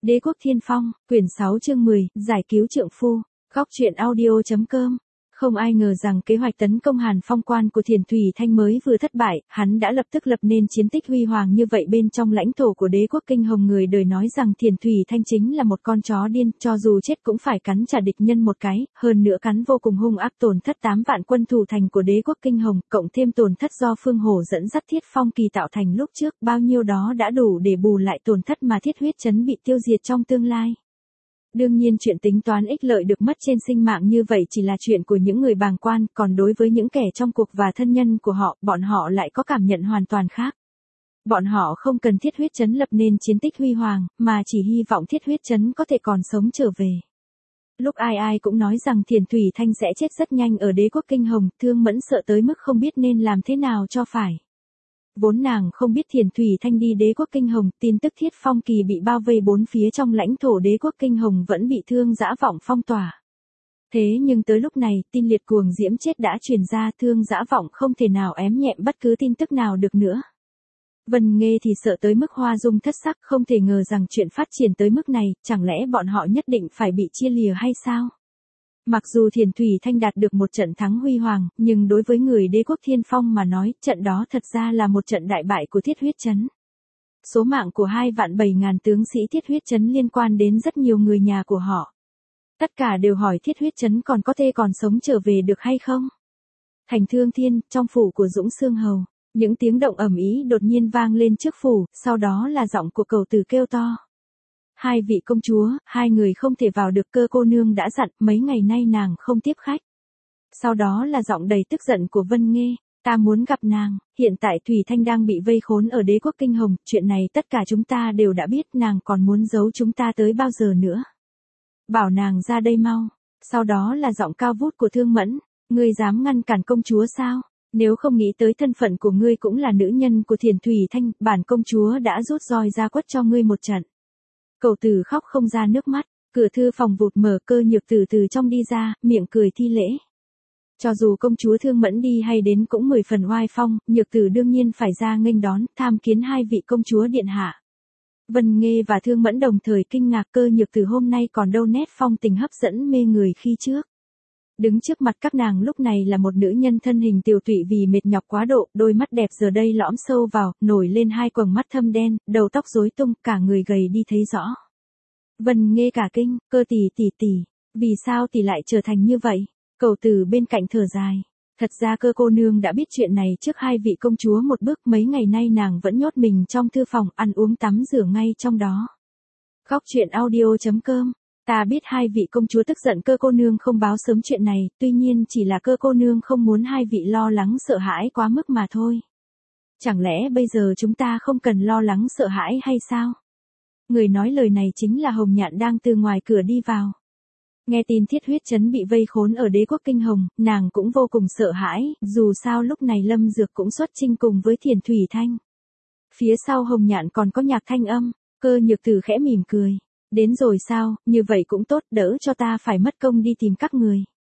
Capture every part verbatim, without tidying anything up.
Đế quốc Thiên Phong, quyển sáu chương mười, giải cứu trượng phu, góc truyện audio.com. Không ai ngờ rằng kế hoạch tấn công Hàn Phong quan của Thiền Thủy Thanh mới vừa thất bại, hắn đã lập tức lập nên chiến tích huy hoàng như vậy bên trong lãnh thổ của đế quốc Kinh Hồng. Người đời nói rằng Thiền Thủy Thanh chính là một con chó điên, cho dù chết cũng phải cắn trả địch nhân một cái, hơn nữa cắn vô cùng hung ác, tổn thất tám vạn quân thủ thành của đế quốc Kinh Hồng, cộng thêm tổn thất do Phương Hổ dẫn dắt Thiết Phong Kỳ tạo thành lúc trước, bao nhiêu đó đã đủ để bù lại tổn thất mà Thiết Huyết Trấn bị tiêu diệt trong tương lai. Đương nhiên chuyện tính toán ích lợi được mất trên sinh mạng như vậy chỉ là chuyện của những người bàng quan, còn đối với những kẻ trong cuộc và thân nhân của họ, bọn họ lại có cảm nhận hoàn toàn khác. Bọn họ không cần Thiết Huyết Trấn lập nên chiến tích huy hoàng, mà chỉ hy vọng Thiết Huyết Trấn có thể còn sống trở về. Lúc ai ai cũng nói rằng Thiền Thủy Thanh sẽ chết rất nhanh ở đế quốc Kinh Hồng, Thương Mẫn sợ tới mức không biết nên làm thế nào cho phải. Vốn nàng không biết Thiền Thủy Thanh đi đế quốc Kinh Hồng, tin tức Thiết Phong Kỳ bị bao vây bốn phía trong lãnh thổ đế quốc Kinh Hồng vẫn bị Thương Dã Vọng phong tỏa. Thế nhưng tới lúc này, tin liệt cuồng diễm chết đã truyền ra, Thương Dã Vọng không thể nào ém nhẹm bất cứ tin tức nào được nữa. Vân Nghê thì sợ tới mức hoa dung thất sắc, không thể ngờ rằng chuyện phát triển tới mức này, chẳng lẽ bọn họ nhất định phải bị chia lìa hay sao? Mặc dù Thiền Thủy Thanh đạt được một trận thắng huy hoàng, nhưng đối với người đế quốc Thiên Phong mà nói, trận đó thật ra là một trận đại bại của Thiết Huyết Trấn. Số mạng của hai vạn bảy ngàn tướng sĩ Thiết Huyết Trấn liên quan đến rất nhiều người nhà của họ. Tất cả đều hỏi Thiết Huyết Trấn còn có thể còn sống trở về được hay không? Thành Thương Thiên, trong phủ của Dũng Xương Hầu, những tiếng động ầm ĩ đột nhiên vang lên trước phủ, sau đó là giọng của cầu tử kêu to. Hai vị công chúa, hai người không thể vào được, Cơ cô nương đã dặn, mấy ngày nay nàng không tiếp khách. Sau đó là giọng đầy tức giận của Vân Nghê, ta muốn gặp nàng, hiện tại Thủy Thanh đang bị vây khốn ở đế quốc Kinh Hồng, chuyện này tất cả chúng ta đều đã biết, nàng còn muốn giấu chúng ta tới bao giờ nữa. Bảo nàng ra đây mau. Sau đó là giọng cao vút của Thương Mẫn, ngươi dám ngăn cản công chúa sao? Nếu không nghĩ tới thân phận của ngươi cũng là nữ nhân của Thiền Thủy Thanh, bản công chúa đã rút roi ra quất cho ngươi một trận. Cầu tử khóc không ra nước mắt, cửa thư phòng vụt mở, Cơ Nhược từ từ trong đi ra, miệng cười thi lễ. Cho dù công chúa Thương Mẫn đi hay đến cũng mười phần oai phong, Nhược Tử đương nhiên phải ra nghênh đón, tham kiến hai vị công chúa điện hạ. Vân Nghê và Thương Mẫn đồng thời kinh ngạc, Cơ Nhược Tử hôm nay còn đâu nét phong tình hấp dẫn mê người khi trước. Đứng trước mặt các nàng lúc này là một nữ nhân thân hình tiều tụy vì mệt nhọc quá độ, đôi mắt đẹp giờ đây lõm sâu vào, nổi lên hai quầng mắt thâm đen, đầu tóc rối tung, cả người gầy đi thấy rõ. Vân Nghê cả kinh, Cơ tỷ tỷ tỷ, vì sao tỷ lại trở thành như vậy? Cầu tử bên cạnh thở dài. Thật ra Cơ cô nương đã biết chuyện này trước hai vị công chúa một bước, mấy ngày nay nàng vẫn nhốt mình trong thư phòng, ăn uống tắm rửa ngay trong đó. Góc truyện audio.com. Ta biết hai vị công chúa tức giận Cơ cô nương không báo sớm chuyện này, tuy nhiên chỉ là Cơ cô nương không muốn hai vị lo lắng sợ hãi quá mức mà thôi. Chẳng lẽ bây giờ chúng ta không cần lo lắng sợ hãi hay sao? Người nói lời này chính là Hồng Nhạn đang từ ngoài cửa đi vào. Nghe tin Thiết Huyết Trấn bị vây khốn ở đế quốc Kinh Hồng, nàng cũng vô cùng sợ hãi, dù sao lúc này Lâm Dược cũng xuất chinh cùng với Thiền Thủy Thanh. Phía sau Hồng Nhạn còn có Nhạc Thanh Âm, Cơ Nhược Tử khẽ mỉm cười. Đến rồi sao, như vậy cũng tốt, đỡ cho ta phải mất công đi tìm các người.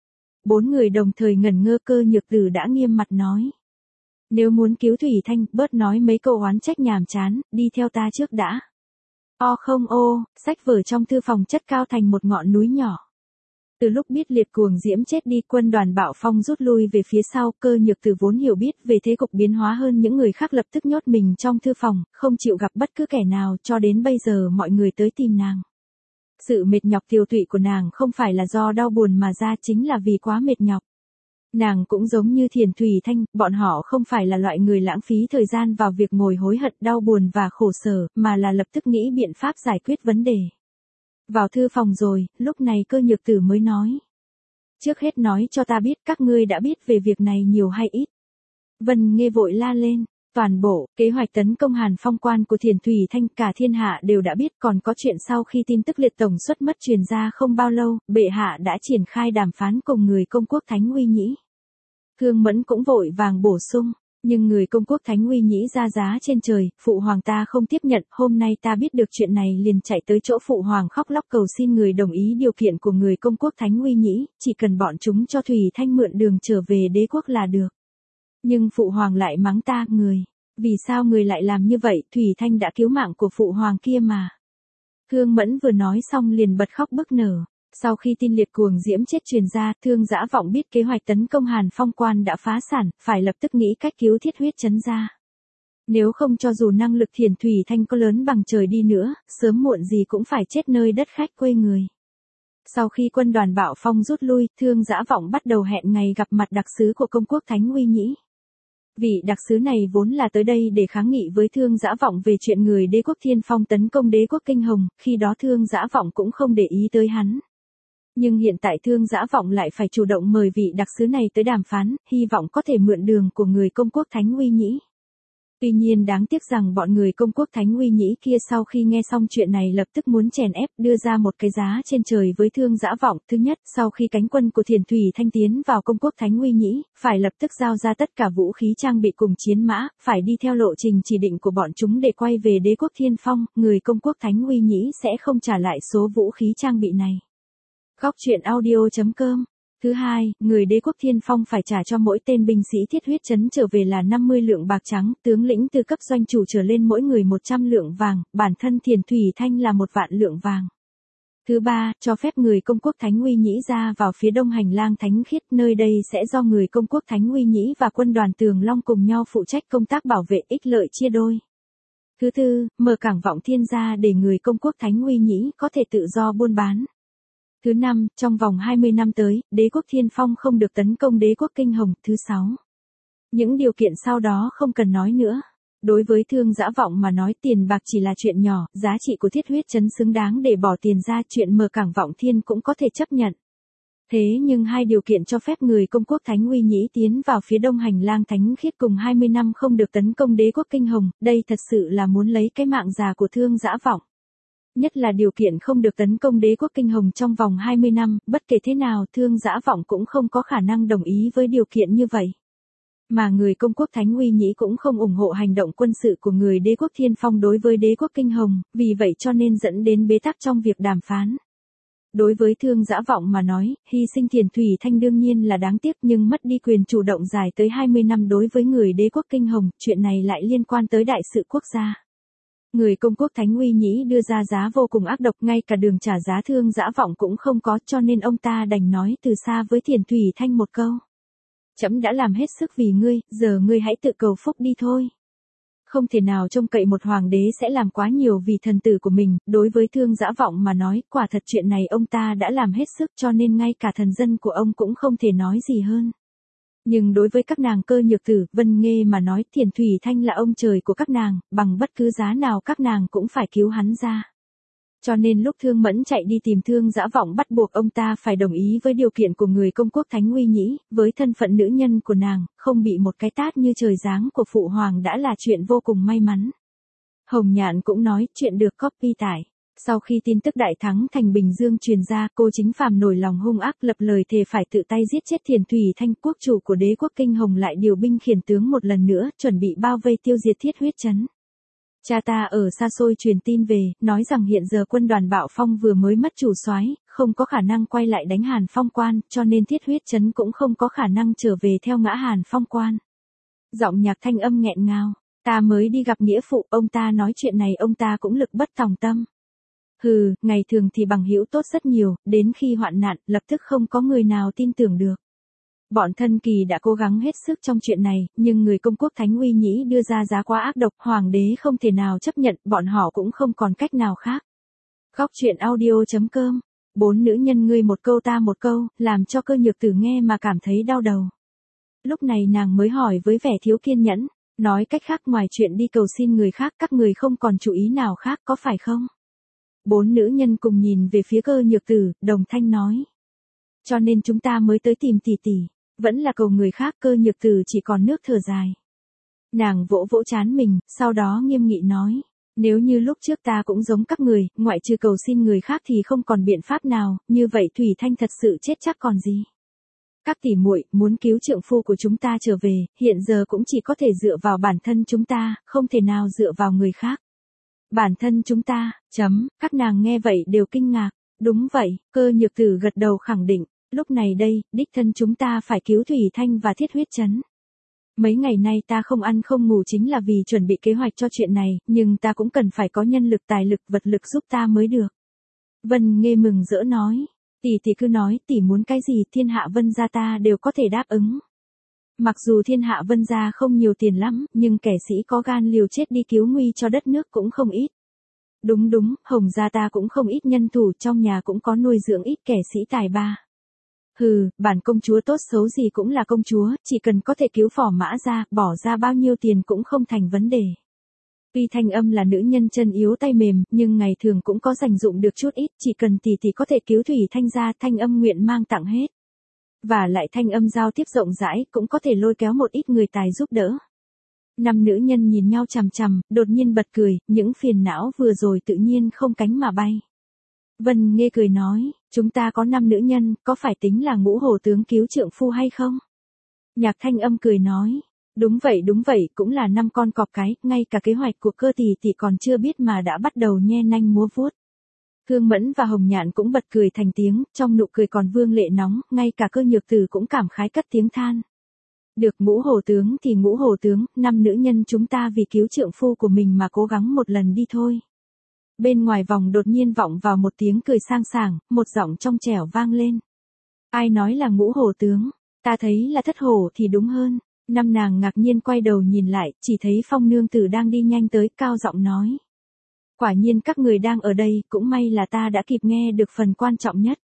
Bốn người đồng thời ngẩn ngơ, Cơ Nhược Tử đã nghiêm mặt nói. Nếu muốn cứu Thủy Thanh, bớt nói mấy câu oán trách nhàm chán, đi theo ta trước đã. O không ô, sách vở trong thư phòng chất cao thành một ngọn núi nhỏ. Từ lúc biết liệt cuồng diễm chết đi, quân đoàn Bạo Phong rút lui về phía sau, Cơ Nhược Tử vốn hiểu biết về thế cục biến hóa hơn những người khác, lập tức nhốt mình trong thư phòng, không chịu gặp bất cứ kẻ nào, cho đến bây giờ mọi người tới tìm nàng. Sự mệt nhọc tiều tụy của nàng không phải là do đau buồn mà ra, chính là vì quá mệt nhọc. Nàng cũng giống như Thiền Thủy Thanh, bọn họ không phải là loại người lãng phí thời gian vào việc ngồi hối hận, đau buồn và khổ sở, mà là lập tức nghĩ biện pháp giải quyết vấn đề. Vào thư phòng rồi, lúc này Cơ Nhược Tử mới nói. Trước hết nói cho ta biết các ngươi đã biết về việc này nhiều hay ít. Vân Nghê vội la lên. Toàn bộ, kế hoạch tấn công Hàn Phong quan của Thiền Thủy Thanh cả thiên hạ đều đã biết, còn có chuyện sau khi tin tức liệt tổng xuất mất truyền ra không bao lâu, bệ hạ đã triển khai đàm phán cùng người công quốc Thánh Uy Nhĩ. Thương Mẫn cũng vội vàng bổ sung, nhưng người công quốc Thánh Uy Nhĩ ra giá trên trời, phụ hoàng ta không tiếp nhận, hôm nay ta biết được chuyện này liền chạy tới chỗ phụ hoàng khóc lóc cầu xin người đồng ý điều kiện của người công quốc Thánh Uy Nhĩ, chỉ cần bọn chúng cho Thủy Thanh mượn đường trở về đế quốc là được. Nhưng phụ hoàng lại mắng ta, người, vì sao người lại làm như vậy, Thủy Thanh đã cứu mạng của phụ hoàng kia mà. Thương Mẫn vừa nói xong liền bật khóc bức nở. Sau khi tin liệt cuồng diễm chết truyền ra, Thương Dã Vọng biết kế hoạch tấn công Hàn Phong Quan đã phá sản, phải lập tức nghĩ cách cứu Thiết Huyết Trấn ra. Nếu không cho dù năng lực Thiền Thủy Thanh có lớn bằng trời đi nữa, sớm muộn gì cũng phải chết nơi đất khách quê người. Sau khi quân đoàn Bạo Phong rút lui, Thương Dã Vọng bắt đầu hẹn ngày gặp mặt đặc sứ của công quốc Thánh Uy Nhĩ. Vị đặc sứ này vốn là tới đây để kháng nghị với Thương Dã Vọng về chuyện người đế quốc Thiên Phong tấn công đế quốc Kinh Hồng, khi đó Thương Dã Vọng cũng không để ý tới hắn. Nhưng hiện tại Thương Dã Vọng lại phải chủ động mời vị đặc sứ này tới đàm phán, hy vọng có thể mượn đường của người công quốc Thánh Uy Nhĩ. Tuy nhiên đáng tiếc rằng bọn người công quốc Thánh Uy Nhĩ kia sau khi nghe xong chuyện này lập tức muốn chèn ép đưa ra một cái giá trên trời với Thương Dã Vọng. Thứ nhất, sau khi cánh quân của Thiền Thủy Thanh tiến vào công quốc Thánh Uy Nhĩ, phải lập tức giao ra tất cả vũ khí trang bị cùng chiến mã, phải đi theo lộ trình chỉ định của bọn chúng để quay về đế quốc Thiên Phong, người công quốc Thánh Uy Nhĩ sẽ không trả lại số vũ khí trang bị này. Góc truyện audio chấm com. Thứ hai, người đế quốc Thiên Phong phải trả cho mỗi tên binh sĩ Thiết Huyết Trấn trở về là năm mươi lượng bạc trắng, tướng lĩnh từ cấp doanh chủ trở lên mỗi người một trăm lượng vàng, bản thân Thiền Thủy Thanh là một vạn lượng vàng. Thứ ba, cho phép người công quốc Thánh Uy Nhĩ ra vào phía đông hành lang thánh khiết, nơi đây sẽ do người công quốc Thánh Uy Nhĩ và quân đoàn Tường Long cùng nhau phụ trách công tác bảo vệ, ích lợi chia đôi. Thứ tư, mở cảng Vọng Thiên ra để người công quốc Thánh Uy Nhĩ có thể tự do buôn bán. Thứ năm, trong vòng hai mươi năm tới, đế quốc Thiên Phong không được tấn công đế quốc Kinh Hồng. Thứ sáu, những điều kiện sau đó không cần nói nữa. Đối với Thương Dã Vọng mà nói tiền bạc chỉ là chuyện nhỏ, giá trị của Thiết Huyết Trấn xứng đáng để bỏ tiền ra, chuyện mở cảng Vọng Thiên cũng có thể chấp nhận. Thế nhưng hai điều kiện cho phép người công quốc Thánh Uy Nhĩ tiến vào phía đông hành lang thánh khiết cùng hai mươi năm không được tấn công đế quốc Kinh Hồng, đây thật sự là muốn lấy cái mạng già của Thương Dã Vọng. Nhất là điều kiện không được tấn công đế quốc Kinh Hồng trong vòng hai mươi năm, bất kể thế nào Thương Dã Vọng cũng không có khả năng đồng ý với điều kiện như vậy. Mà người công quốc Thánh Uy Nhĩ cũng không ủng hộ hành động quân sự của người đế quốc Thiên Phong đối với đế quốc Kinh Hồng, vì vậy cho nên dẫn đến bế tắc trong việc đàm phán. Đối với Thương Dã Vọng mà nói, hy sinh Thiền Thủy Thanh đương nhiên là đáng tiếc, nhưng mất đi quyền chủ động dài tới hai mươi năm đối với người đế quốc Kinh Hồng, chuyện này lại liên quan tới đại sự quốc gia. Người công quốc Thánh Uy Nhĩ đưa ra giá vô cùng ác độc, ngay cả đường trả giá Thương Dã Vọng cũng không có, cho nên ông ta đành nói từ xa với Thiền Thủy Thanh một câu. Trẫm đã làm hết sức vì ngươi, giờ ngươi hãy tự cầu phúc đi thôi. Không thể nào trông cậy một hoàng đế sẽ làm quá nhiều vì thần tử của mình, đối với Thương Dã Vọng mà nói, quả thật chuyện này ông ta đã làm hết sức cho nên ngay cả thần dân của ông cũng không thể nói gì hơn. Nhưng đối với các nàng Cơ Nhược Tử, Vân Nghê mà nói, Thiền Thủy Thanh là ông trời của các nàng, bằng bất cứ giá nào các nàng cũng phải cứu hắn ra. Cho nên lúc Thương Mẫn chạy đi tìm Thương Dã Vọng bắt buộc ông ta phải đồng ý với điều kiện của người công quốc Thánh Uy Nhĩ, với thân phận nữ nhân của nàng, không bị một cái tát như trời giáng của phụ hoàng đã là chuyện vô cùng may mắn. Hồng Nhạn cũng nói, chuyện được copy tải. Sau khi tin tức đại thắng thành Bình Dương truyền ra, cô Chính Phàm nổi lòng hung ác lập lời thề phải tự tay giết chết Thiền Thủy Thanh. Quốc chủ của đế quốc Kinh Hồng lại điều binh khiển tướng một lần nữa, chuẩn bị bao vây tiêu diệt Thiết Huyết Trấn. Cha ta ở xa xôi truyền tin về, nói rằng hiện giờ quân đoàn Bạo Phong vừa mới mất chủ soái, không có khả năng quay lại đánh Hàn Phong Quan, cho nên Thiết Huyết Trấn cũng không có khả năng trở về theo ngã Hàn Phong Quan. Giọng nhạc thanh âm nghẹn ngào, ta mới đi gặp nghĩa phụ, ông ta nói chuyện này ông ta cũng lực bất tòng tâm. Hừ, ngày thường thì bằng hữu tốt rất nhiều, đến khi hoạn nạn, lập tức không có người nào tin tưởng được. Bọn thân kỳ đã cố gắng hết sức trong chuyện này, nhưng người công quốc Thánh Uy Nhĩ đưa ra giá quá ác độc, hoàng đế không thể nào chấp nhận, bọn họ cũng không còn cách nào khác. Góc truyện audio chấm com. Bốn nữ nhân ngươi một câu ta một câu, làm cho Cơ Nhược Tử nghe mà cảm thấy đau đầu. Lúc này nàng mới hỏi với vẻ thiếu kiên nhẫn, nói cách khác ngoài chuyện đi cầu xin người khác các người không còn chủ ý nào khác có phải không? Bốn nữ nhân cùng nhìn về phía Cơ Nhược Tử, đồng thanh nói. Cho nên chúng ta mới tới tìm tỷ tỷ, vẫn là cầu người khác. Cơ Nhược Tử chỉ còn nước thở dài. Nàng vỗ vỗ trán mình, sau đó nghiêm nghị nói. Nếu như lúc trước ta cũng giống các người, ngoại trừ cầu xin người khác thì không còn biện pháp nào, như vậy Thủy Thanh thật sự chết chắc còn gì. Các tỷ muội muốn cứu trượng phu của chúng ta trở về, hiện giờ cũng chỉ có thể dựa vào bản thân chúng ta, không thể nào dựa vào người khác. Bản thân chúng ta, chấm, các nàng nghe vậy đều kinh ngạc. Đúng vậy, Cơ Nhược Tử gật đầu khẳng định, lúc này đây, đích thân chúng ta phải cứu Thủy Thanh và Thiết Huyết Trấn. Mấy ngày nay ta không ăn không ngủ chính là vì chuẩn bị kế hoạch cho chuyện này, nhưng ta cũng cần phải có nhân lực tài lực vật lực giúp ta mới được. Vân Nghê mừng rỡ nói, tỷ tỷ cứ nói tỷ muốn cái gì thiên hạ Vân gia ta đều có thể đáp ứng. Mặc dù thiên hạ Vân gia không nhiều tiền lắm, nhưng kẻ sĩ có gan liều chết đi cứu nguy cho đất nước cũng không ít. Đúng đúng, Hồng gia ta cũng không ít nhân thủ, trong nhà cũng có nuôi dưỡng ít kẻ sĩ tài ba. Hừ, bản công chúa tốt xấu gì cũng là công chúa, chỉ cần có thể cứu Phò Mã ra, bỏ ra bao nhiêu tiền cũng không thành vấn đề. Tuy Thanh Âm là nữ nhân chân yếu tay mềm, nhưng ngày thường cũng có dành dụng được chút ít, chỉ cần tỷ tỷ có thể cứu Thủy Thanh gia, Thanh Âm nguyện mang tặng hết. Và lại Thanh Âm giao tiếp rộng rãi, cũng có thể lôi kéo một ít người tài giúp đỡ. Năm nữ nhân nhìn nhau chằm chằm, đột nhiên bật cười, những phiền não vừa rồi tự nhiên không cánh mà bay. Vân Nghê cười nói, chúng ta có năm nữ nhân, có phải tính là Ngũ Hổ tướng cứu trượng phu hay không? Nhạc Thanh Âm cười nói, đúng vậy đúng vậy, cũng là năm con cọp cái, ngay cả kế hoạch của Cơ tỷ tỷ còn chưa biết mà đã bắt đầu nhe nanh múa vuốt. Thương Mẫn và Hồng Nhạn cũng bật cười thành tiếng, trong nụ cười còn vương lệ nóng, ngay cả Cơ Nhược Tử cũng cảm khái cất tiếng than. Được Ngũ Hổ tướng thì Ngũ Hổ tướng, năm nữ nhân chúng ta vì cứu trượng phu của mình mà cố gắng một lần đi thôi. Bên ngoài vòng đột nhiên vọng vào một tiếng cười sang sảng, một giọng trong trẻo vang lên. Ai nói là Ngũ Hổ tướng, ta thấy là Thất Hổ thì đúng hơn. Năm nàng ngạc nhiên quay đầu nhìn lại, chỉ thấy Phong nương tử đang đi nhanh tới, cao giọng nói. Quả nhiên các người đang ở đây, cũng may là ta đã kịp nghe được phần quan trọng nhất.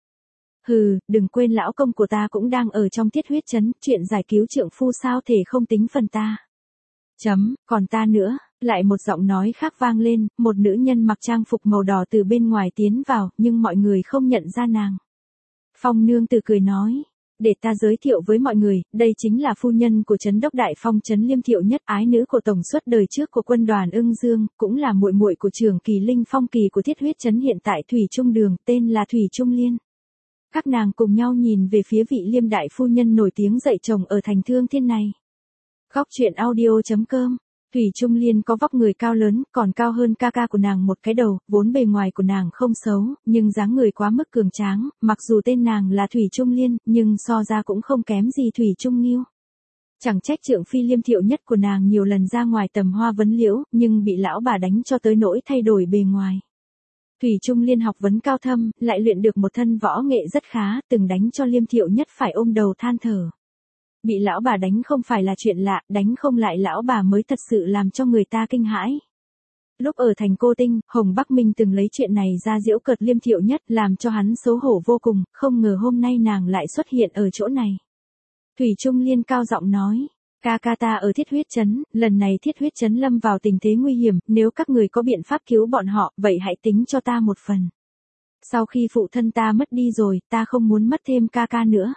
Hừ, đừng quên lão công của ta cũng đang ở trong Thiết Huyết trấn, chuyện giải cứu trượng phu sao thể không tính phần ta. Chấm, còn ta nữa, lại một giọng nói khác vang lên, một nữ nhân mặc trang phục màu đỏ từ bên ngoài tiến vào, nhưng mọi người không nhận ra nàng. Phong nương tử cười nói, để ta giới thiệu với mọi người, đây chính là phu nhân của trấn đốc đại phong trấn Liêm Thiệu Nhất, ái nữ của tổng suất đời trước của quân đoàn Ưng Dương, cũng là muội muội của trưởng kỳ Linh Phong kỳ của Thiết Huyết trấn hiện tại Thủy Trung Đường, tên là Thủy Trung Liên. Các nàng cùng nhau nhìn về phía vị Liêm đại phu nhân nổi tiếng dạy chồng ở thành Thương Thiên này. Góc truyện audio chấm com. Thủy Trung Liên có vóc người cao lớn, còn cao hơn ca ca của nàng một cái đầu, vốn bề ngoài của nàng không xấu, nhưng dáng người quá mức cường tráng, mặc dù tên nàng là Thủy Trung Liên, nhưng so ra cũng không kém gì Thủy Trung Nghiêu. Chẳng trách trượng phi Liêm Thiệu Nhất của nàng nhiều lần ra ngoài tầm hoa vấn liễu, nhưng bị lão bà đánh cho tới nỗi thay đổi bề ngoài. Thủy Trung Liên học vấn cao thâm, lại luyện được một thân võ nghệ rất khá, từng đánh cho Liêm Thiệu Nhất phải ôm đầu than thở. Bị lão bà đánh không phải là chuyện lạ, đánh không lại lão bà mới thật sự làm cho người ta kinh hãi. Lúc ở thành Cô Tinh, Hồng Bắc Minh từng lấy chuyện này ra giễu cợt Liêm Thiệu Nhất, làm cho hắn xấu hổ vô cùng, không ngờ hôm nay nàng lại xuất hiện ở chỗ này. Thủy Trung Liên cao giọng nói, ca ca ta ở Thiết Huyết trấn, lần này Thiết Huyết trấn lâm vào tình thế nguy hiểm, nếu các người có biện pháp cứu bọn họ, vậy hãy tính cho ta một phần. Sau khi phụ thân ta mất đi rồi, ta không muốn mất thêm ca ca nữa.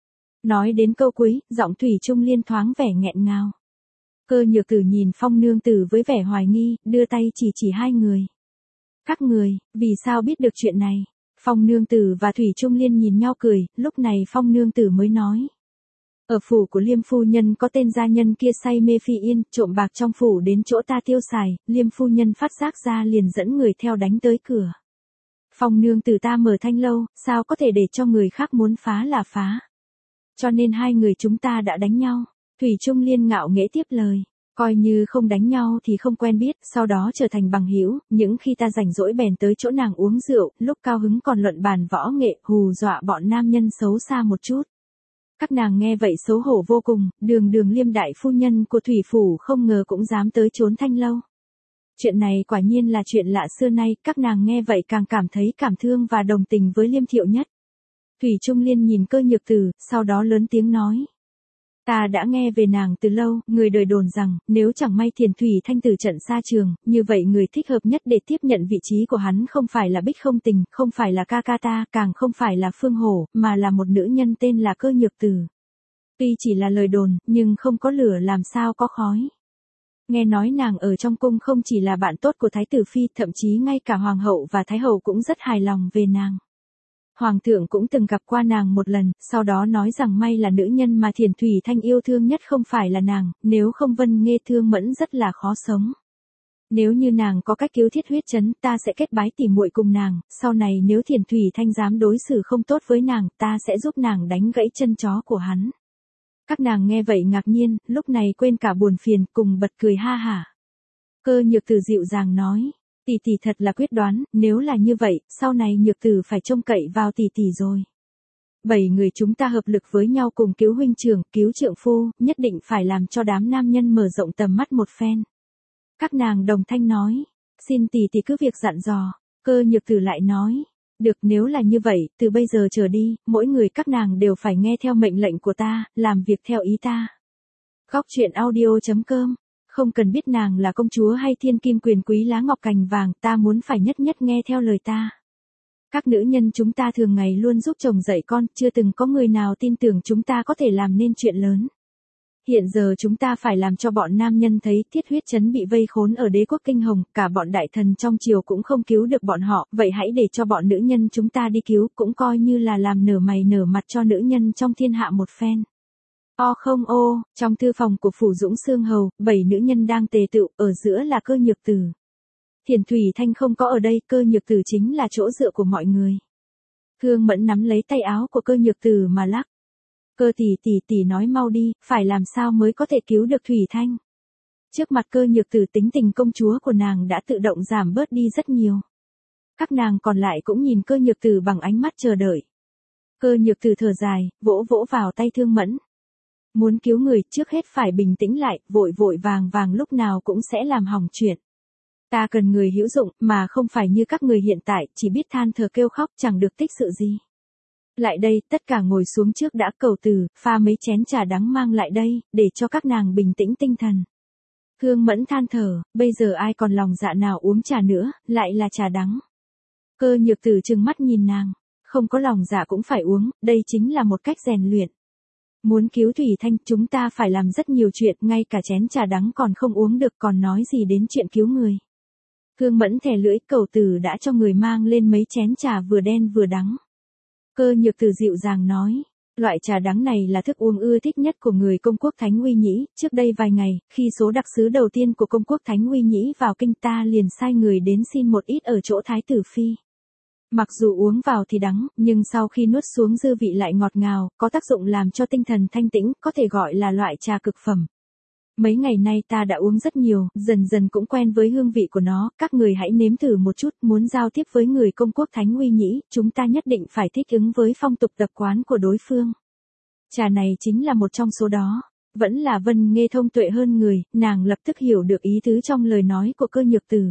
Nói đến câu cuối, giọng Thủy Trung Liên thoáng vẻ nghẹn ngào. Cơ Nhược Tử nhìn Phong nương tử với vẻ hoài nghi, đưa tay chỉ chỉ hai người. Các người, vì sao biết được chuyện này? Phong nương tử và Thủy Trung Liên nhìn nhau cười, lúc này Phong nương tử mới nói. Ở phủ của Liêm phu nhân có tên gia nhân kia say mê phi yên, trộm bạc trong phủ đến chỗ ta tiêu xài, Liêm phu nhân phát giác ra liền dẫn người theo đánh tới cửa. Phong nương tử ta mở thanh lâu, sao có thể để cho người khác muốn phá là phá. Cho nên hai người chúng ta đã đánh nhau. Thủy Trung Liên ngạo nghễ tiếp lời. Coi như không đánh nhau thì không quen biết, sau đó trở thành bằng hữu, những khi ta rảnh rỗi bèn tới chỗ nàng uống rượu, lúc cao hứng còn luận bàn võ nghệ, hù dọa bọn nam nhân xấu xa một chút. Các nàng nghe vậy xấu hổ vô cùng, đường đường Liêm đại phu nhân của Thủy Phủ không ngờ cũng dám tới trốn thanh lâu. Chuyện này quả nhiên là chuyện lạ xưa nay, các nàng nghe vậy càng cảm thấy cảm thương và đồng tình với Liêm Thiệu Nhất. Thủy Trung Liên nhìn Cơ Nhược Tử, sau đó lớn tiếng nói. Ta đã nghe về nàng từ lâu, người đời đồn rằng, nếu chẳng may Thiền Thủy Thanh tử trận xa trường, như vậy người thích hợp nhất để tiếp nhận vị trí của hắn không phải là Bích Không Tình, không phải là ca ca ta, càng không phải là Phương Hổ, mà là một nữ nhân tên là Cơ Nhược Tử. Tuy chỉ là lời đồn, nhưng không có lửa làm sao có khói. Nghe nói nàng ở trong cung không chỉ là bạn tốt của Thái tử Phi, thậm chí ngay cả Hoàng hậu và Thái hậu cũng rất hài lòng về nàng. Hoàng thượng cũng từng gặp qua nàng một lần, sau đó nói rằng may là nữ nhân mà Thiền Thủy Thanh yêu thương nhất không phải là nàng, nếu không Vân Nghê Thương Mẫn rất là khó sống. Nếu như nàng có cách cứu Thiết Huyết trấn, ta sẽ kết bái tỉ muội cùng nàng, sau này nếu Thiền Thủy Thanh dám đối xử không tốt với nàng, ta sẽ giúp nàng đánh gãy chân chó của hắn. Các nàng nghe vậy ngạc nhiên, lúc này quên cả buồn phiền, cùng bật cười ha hả. Cơ Nhược Tử dịu dàng nói, tỷ tỷ thật là quyết đoán, nếu là như vậy, sau này Nhược Tử phải trông cậy vào tỷ tỷ rồi. Bảy người chúng ta hợp lực với nhau cùng cứu huynh trưởng, cứu trượng phu, nhất định phải làm cho đám nam nhân mở rộng tầm mắt một phen. Các nàng đồng thanh nói, xin tỷ tỷ cứ việc dặn dò. Cơ Nhược Tử lại nói, được, nếu là như vậy, từ bây giờ trở đi, mỗi người các nàng đều phải nghe theo mệnh lệnh của ta, làm việc theo ý ta. Góc truyện audio chấm com. Không cần biết nàng là công chúa hay thiên kim quyền quý lá ngọc cành vàng, ta muốn phải nhất nhất nghe theo lời ta. Các nữ nhân chúng ta thường ngày luôn giúp chồng dạy con, chưa từng có người nào tin tưởng chúng ta có thể làm nên chuyện lớn. Hiện giờ chúng ta phải làm cho bọn nam nhân thấy Thiết Huyết Trấn bị vây khốn ở đế quốc Kinh Hồng, cả bọn đại thần trong triều cũng không cứu được bọn họ, vậy hãy để cho bọn nữ nhân chúng ta đi cứu, cũng coi như là làm nở mày nở mặt cho nữ nhân trong thiên hạ một phen. O không ô, trong thư phòng của Phủ Dũng Xương Hầu, bảy nữ nhân đang tề tựu, ở giữa là Cơ Nhược Tử. Thiền Thủy Thanh không có ở đây, Cơ Nhược Tử chính là chỗ dựa của mọi người. Thương Mẫn nắm lấy tay áo của Cơ Nhược Tử mà lắc. Cơ tỷ tỷ tỷ nói mau đi, phải làm sao mới có thể cứu được Thủy Thanh. Trước mặt Cơ Nhược Tử tính tình công chúa của nàng đã tự động giảm bớt đi rất nhiều. Các nàng còn lại cũng nhìn Cơ Nhược Tử bằng ánh mắt chờ đợi. Cơ Nhược Tử thở dài, vỗ vỗ vào tay Thương Mẫn. Muốn cứu người trước hết phải bình tĩnh lại, vội vội vàng vàng lúc nào cũng sẽ làm hỏng chuyện. Ta cần người hữu dụng, mà không phải như các người hiện tại, chỉ biết than thở kêu khóc chẳng được tích sự gì. Lại đây, tất cả ngồi xuống trước đã, Cầu Tử, pha mấy chén trà đắng mang lại đây, để cho các nàng bình tĩnh tinh thần. Thương Mẫn than thở, bây giờ ai còn lòng dạ nào uống trà nữa, lại là trà đắng. Cơ Nhược Tử trừng mắt nhìn nàng, không có lòng dạ cũng phải uống, đây chính là một cách rèn luyện. Muốn cứu Thủy Thanh, chúng ta phải làm rất nhiều chuyện, ngay cả chén trà đắng còn không uống được, còn nói gì đến chuyện cứu người. Thương Mẫn thè lưỡi, Cầu Tử đã cho người mang lên mấy chén trà vừa đen vừa đắng. Cơ Nhược Tử dịu dàng nói, loại trà đắng này là thức uống ưa thích nhất của người công quốc Thánh Uy Nhĩ, trước đây vài ngày, khi số đặc sứ đầu tiên của công quốc Thánh Uy Nhĩ vào kinh ta liền sai người đến xin một ít ở chỗ Thái tử Phi. Mặc dù uống vào thì đắng, nhưng sau khi nuốt xuống dư vị lại ngọt ngào, có tác dụng làm cho tinh thần thanh tĩnh, có thể gọi là loại trà cực phẩm. Mấy ngày nay ta đã uống rất nhiều, dần dần cũng quen với hương vị của nó, các người hãy nếm thử một chút, muốn giao tiếp với người công quốc Thánh Uy Nhĩ, chúng ta nhất định phải thích ứng với phong tục tập quán của đối phương. Trà này chính là một trong số đó. Vẫn là Vân Nghê thông tuệ hơn người, nàng lập tức hiểu được ý tứ trong lời nói của Cơ Nhược Tử.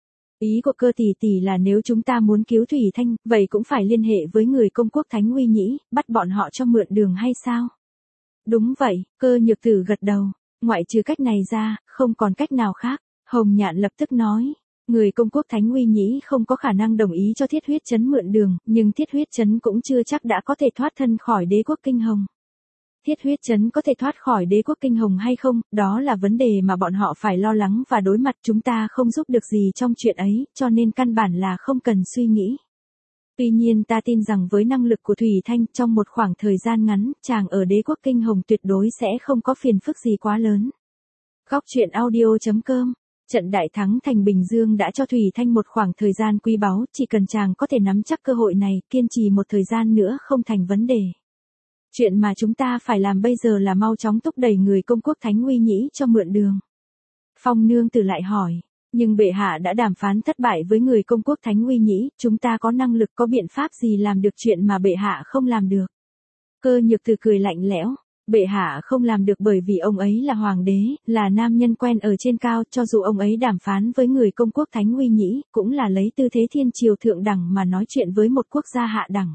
Ý của Cơ tỷ tỷ là nếu chúng ta muốn cứu Thủy Thanh, vậy cũng phải liên hệ với người công quốc Thánh Uy Nhĩ, bắt bọn họ cho mượn đường hay sao? Đúng vậy, Cơ Nhược Tử gật đầu, ngoại trừ cách này ra, không còn cách nào khác. Hồng Nhạn lập tức nói, người công quốc Thánh Uy Nhĩ không có khả năng đồng ý cho Thiết Huyết Trấn mượn đường, nhưng Thiết Huyết Trấn cũng chưa chắc đã có thể thoát thân khỏi đế quốc Kinh Hồng. Thiết Huyết Trấn có thể thoát khỏi đế quốc Kinh Hồng hay không, đó là vấn đề mà bọn họ phải lo lắng và đối mặt, chúng ta không giúp được gì trong chuyện ấy, cho nên căn bản là không cần suy nghĩ. Tuy nhiên ta tin rằng với năng lực của Thủy Thanh, trong một khoảng thời gian ngắn, chàng ở đế quốc Kinh Hồng tuyệt đối sẽ không có phiền phức gì quá lớn. Góc truyện audio chấm com. Trận đại thắng thành Bình Dương đã cho Thủy Thanh một khoảng thời gian quý báu, chỉ cần chàng có thể nắm chắc cơ hội này, kiên trì một thời gian nữa không thành vấn đề. Chuyện mà chúng ta phải làm bây giờ là mau chóng thúc đẩy người công quốc Thánh Uy Nhĩ cho mượn đường. Phong Nương Tử lại hỏi, nhưng bệ hạ đã đàm phán thất bại với người công quốc Thánh Uy Nhĩ, chúng ta có năng lực có biện pháp gì làm được chuyện mà bệ hạ không làm được? Cơ Nhược Tử cười lạnh lẽo, bệ hạ không làm được bởi vì ông ấy là hoàng đế, là nam nhân quen ở trên cao, cho dù ông ấy đàm phán với người công quốc Thánh Uy Nhĩ, cũng là lấy tư thế thiên triều thượng đẳng mà nói chuyện với một quốc gia hạ đẳng.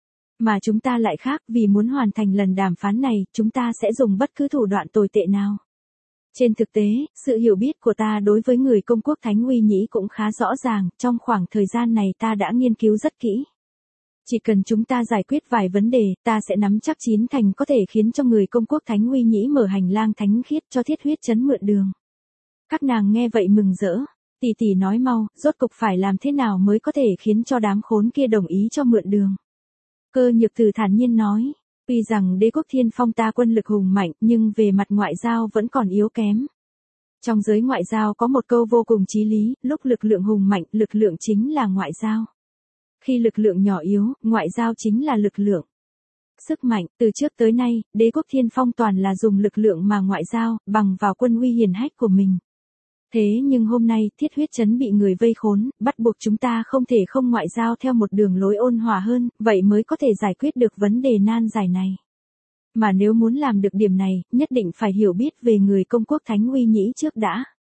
Mà chúng ta lại khác, vì muốn hoàn thành lần đàm phán này, chúng ta sẽ dùng bất cứ thủ đoạn tồi tệ nào. Trên thực tế, sự hiểu biết của ta đối với người công quốc Thánh Uy Nhĩ cũng khá rõ ràng, trong khoảng thời gian này ta đã nghiên cứu rất kỹ. Chỉ cần chúng ta giải quyết vài vấn đề, ta sẽ nắm chắc chín thành có thể khiến cho người công quốc Thánh Uy Nhĩ mở hành lang thánh khiết cho Thiết Huyết Trấn mượn đường. Các nàng nghe vậy mừng rỡ, tỷ tỷ nói mau, rốt cục phải làm thế nào mới có thể khiến cho đám khốn kia đồng ý cho mượn đường. Cơ Nhược Tử thản nhiên nói, tuy rằng đế quốc Thiên Phong ta quân lực hùng mạnh, nhưng về mặt ngoại giao vẫn còn yếu kém. Trong giới ngoại giao có một câu vô cùng chí lý, lúc lực lượng hùng mạnh, lực lượng chính là ngoại giao. Khi lực lượng nhỏ yếu, ngoại giao chính là lực lượng. Sức mạnh, từ trước tới nay, đế quốc Thiên Phong toàn là dùng lực lượng mà ngoại giao, bằng vào quân uy hiển hách của mình. Thế nhưng hôm nay, Thiết Huyết Trấn bị người vây khốn, bắt buộc chúng ta không thể không ngoại giao theo một đường lối ôn hòa hơn, vậy mới có thể giải quyết được vấn đề nan giải này. Mà nếu muốn làm được điểm này, nhất định phải hiểu biết về người công quốc Thánh Uy Nhĩ trước đã.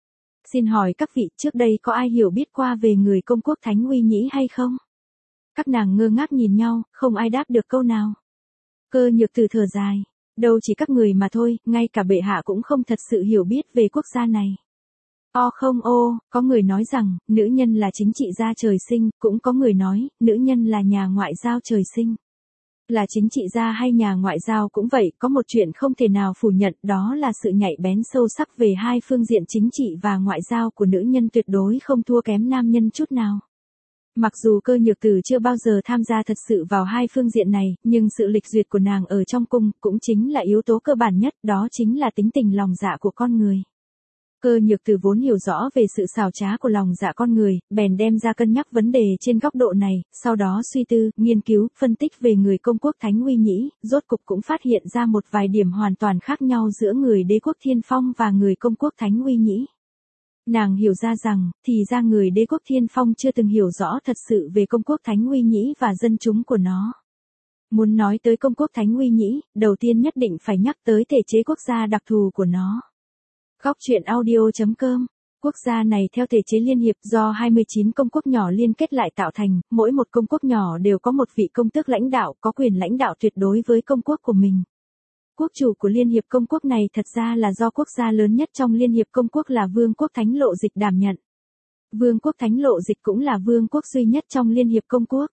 Xin hỏi các vị, trước đây có ai hiểu biết qua về người công quốc Thánh Uy Nhĩ hay không? Các nàng ngơ ngác nhìn nhau, không ai đáp được câu nào. Cơ Nhược Từ thở dài, đâu chỉ các người mà thôi, ngay cả bệ hạ cũng không thật sự hiểu biết về quốc gia này. O không ô, có người nói rằng, nữ nhân là chính trị gia trời sinh, cũng có người nói, nữ nhân là nhà ngoại giao trời sinh. Là chính trị gia hay nhà ngoại giao cũng vậy, có một chuyện không thể nào phủ nhận, đó là sự nhạy bén sâu sắc về hai phương diện chính trị và ngoại giao của nữ nhân tuyệt đối không thua kém nam nhân chút nào. Mặc dù Cơ Nhược Từ chưa bao giờ tham gia thật sự vào hai phương diện này, nhưng sự lịch duyệt của nàng ở trong cung cũng chính là yếu tố cơ bản nhất, đó chính là tính tình lòng dạ của con người. Cơ Nhược Từ vốn hiểu rõ về sự xảo trá của lòng dạ con người, bèn đem ra cân nhắc vấn đề trên góc độ này, sau đó suy tư, nghiên cứu, phân tích về người công quốc Thánh Uy Nhĩ, rốt cục cũng phát hiện ra một vài điểm hoàn toàn khác nhau giữa người đế quốc Thiên Phong và người công quốc Thánh Uy Nhĩ. Nàng hiểu ra rằng, thì ra người đế quốc Thiên Phong chưa từng hiểu rõ thật sự về công quốc Thánh Uy Nhĩ và dân chúng của nó. Muốn nói tới công quốc Thánh Uy Nhĩ, đầu tiên nhất định phải nhắc tới thể chế quốc gia đặc thù của nó. Góc truyện audio chấm com. Quốc gia này theo thể chế liên hiệp do hai mươi chín công quốc nhỏ liên kết lại tạo thành, mỗi một công quốc nhỏ đều có một vị công tước lãnh đạo, có quyền lãnh đạo tuyệt đối với công quốc của mình. Quốc chủ của Liên hiệp công quốc này thật ra là do quốc gia lớn nhất trong Liên hiệp công quốc là Vương quốc Thánh Lộ Dịch đảm nhận. Vương quốc Thánh Lộ Dịch cũng là vương quốc duy nhất trong Liên hiệp công quốc.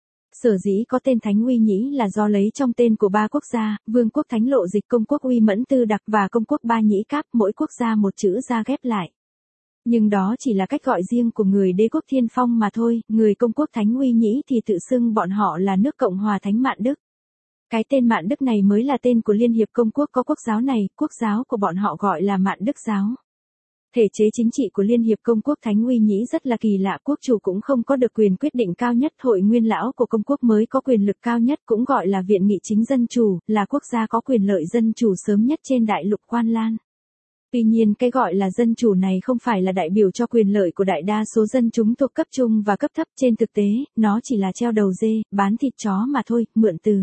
Sở dĩ có tên Thánh Uy Nhĩ là do lấy trong tên của ba quốc gia, Vương quốc Thánh Lộ Dịch, công quốc Uy Mẫn Tư Đặc và công quốc Ba Nhĩ Cáp, mỗi quốc gia một chữ ra ghép lại. Nhưng đó chỉ là cách gọi riêng của người đế quốc Thiên Phong mà thôi, người công quốc Thánh Uy Nhĩ thì tự xưng bọn họ là nước Cộng hòa Thánh Mạn Đức. Cái tên Mạn Đức này mới là tên của Liên hiệp công quốc có quốc giáo này, quốc giáo của bọn họ gọi là Mạn Đức giáo. Thể chế chính trị của Liên hiệp công quốc Thánh Uy Nhĩ rất là kỳ lạ, quốc chủ cũng không có được quyền quyết định cao nhất, hội nguyên lão của công quốc mới có quyền lực cao nhất, cũng gọi là viện nghị chính dân chủ, là quốc gia có quyền lợi dân chủ sớm nhất trên đại lục Quan Lan. Tuy nhiên cái gọi là dân chủ này không phải là đại biểu cho quyền lợi của đại đa số dân chúng thuộc cấp trung và cấp thấp, trên thực tế, nó chỉ là treo đầu dê, bán thịt chó mà thôi, mượn từ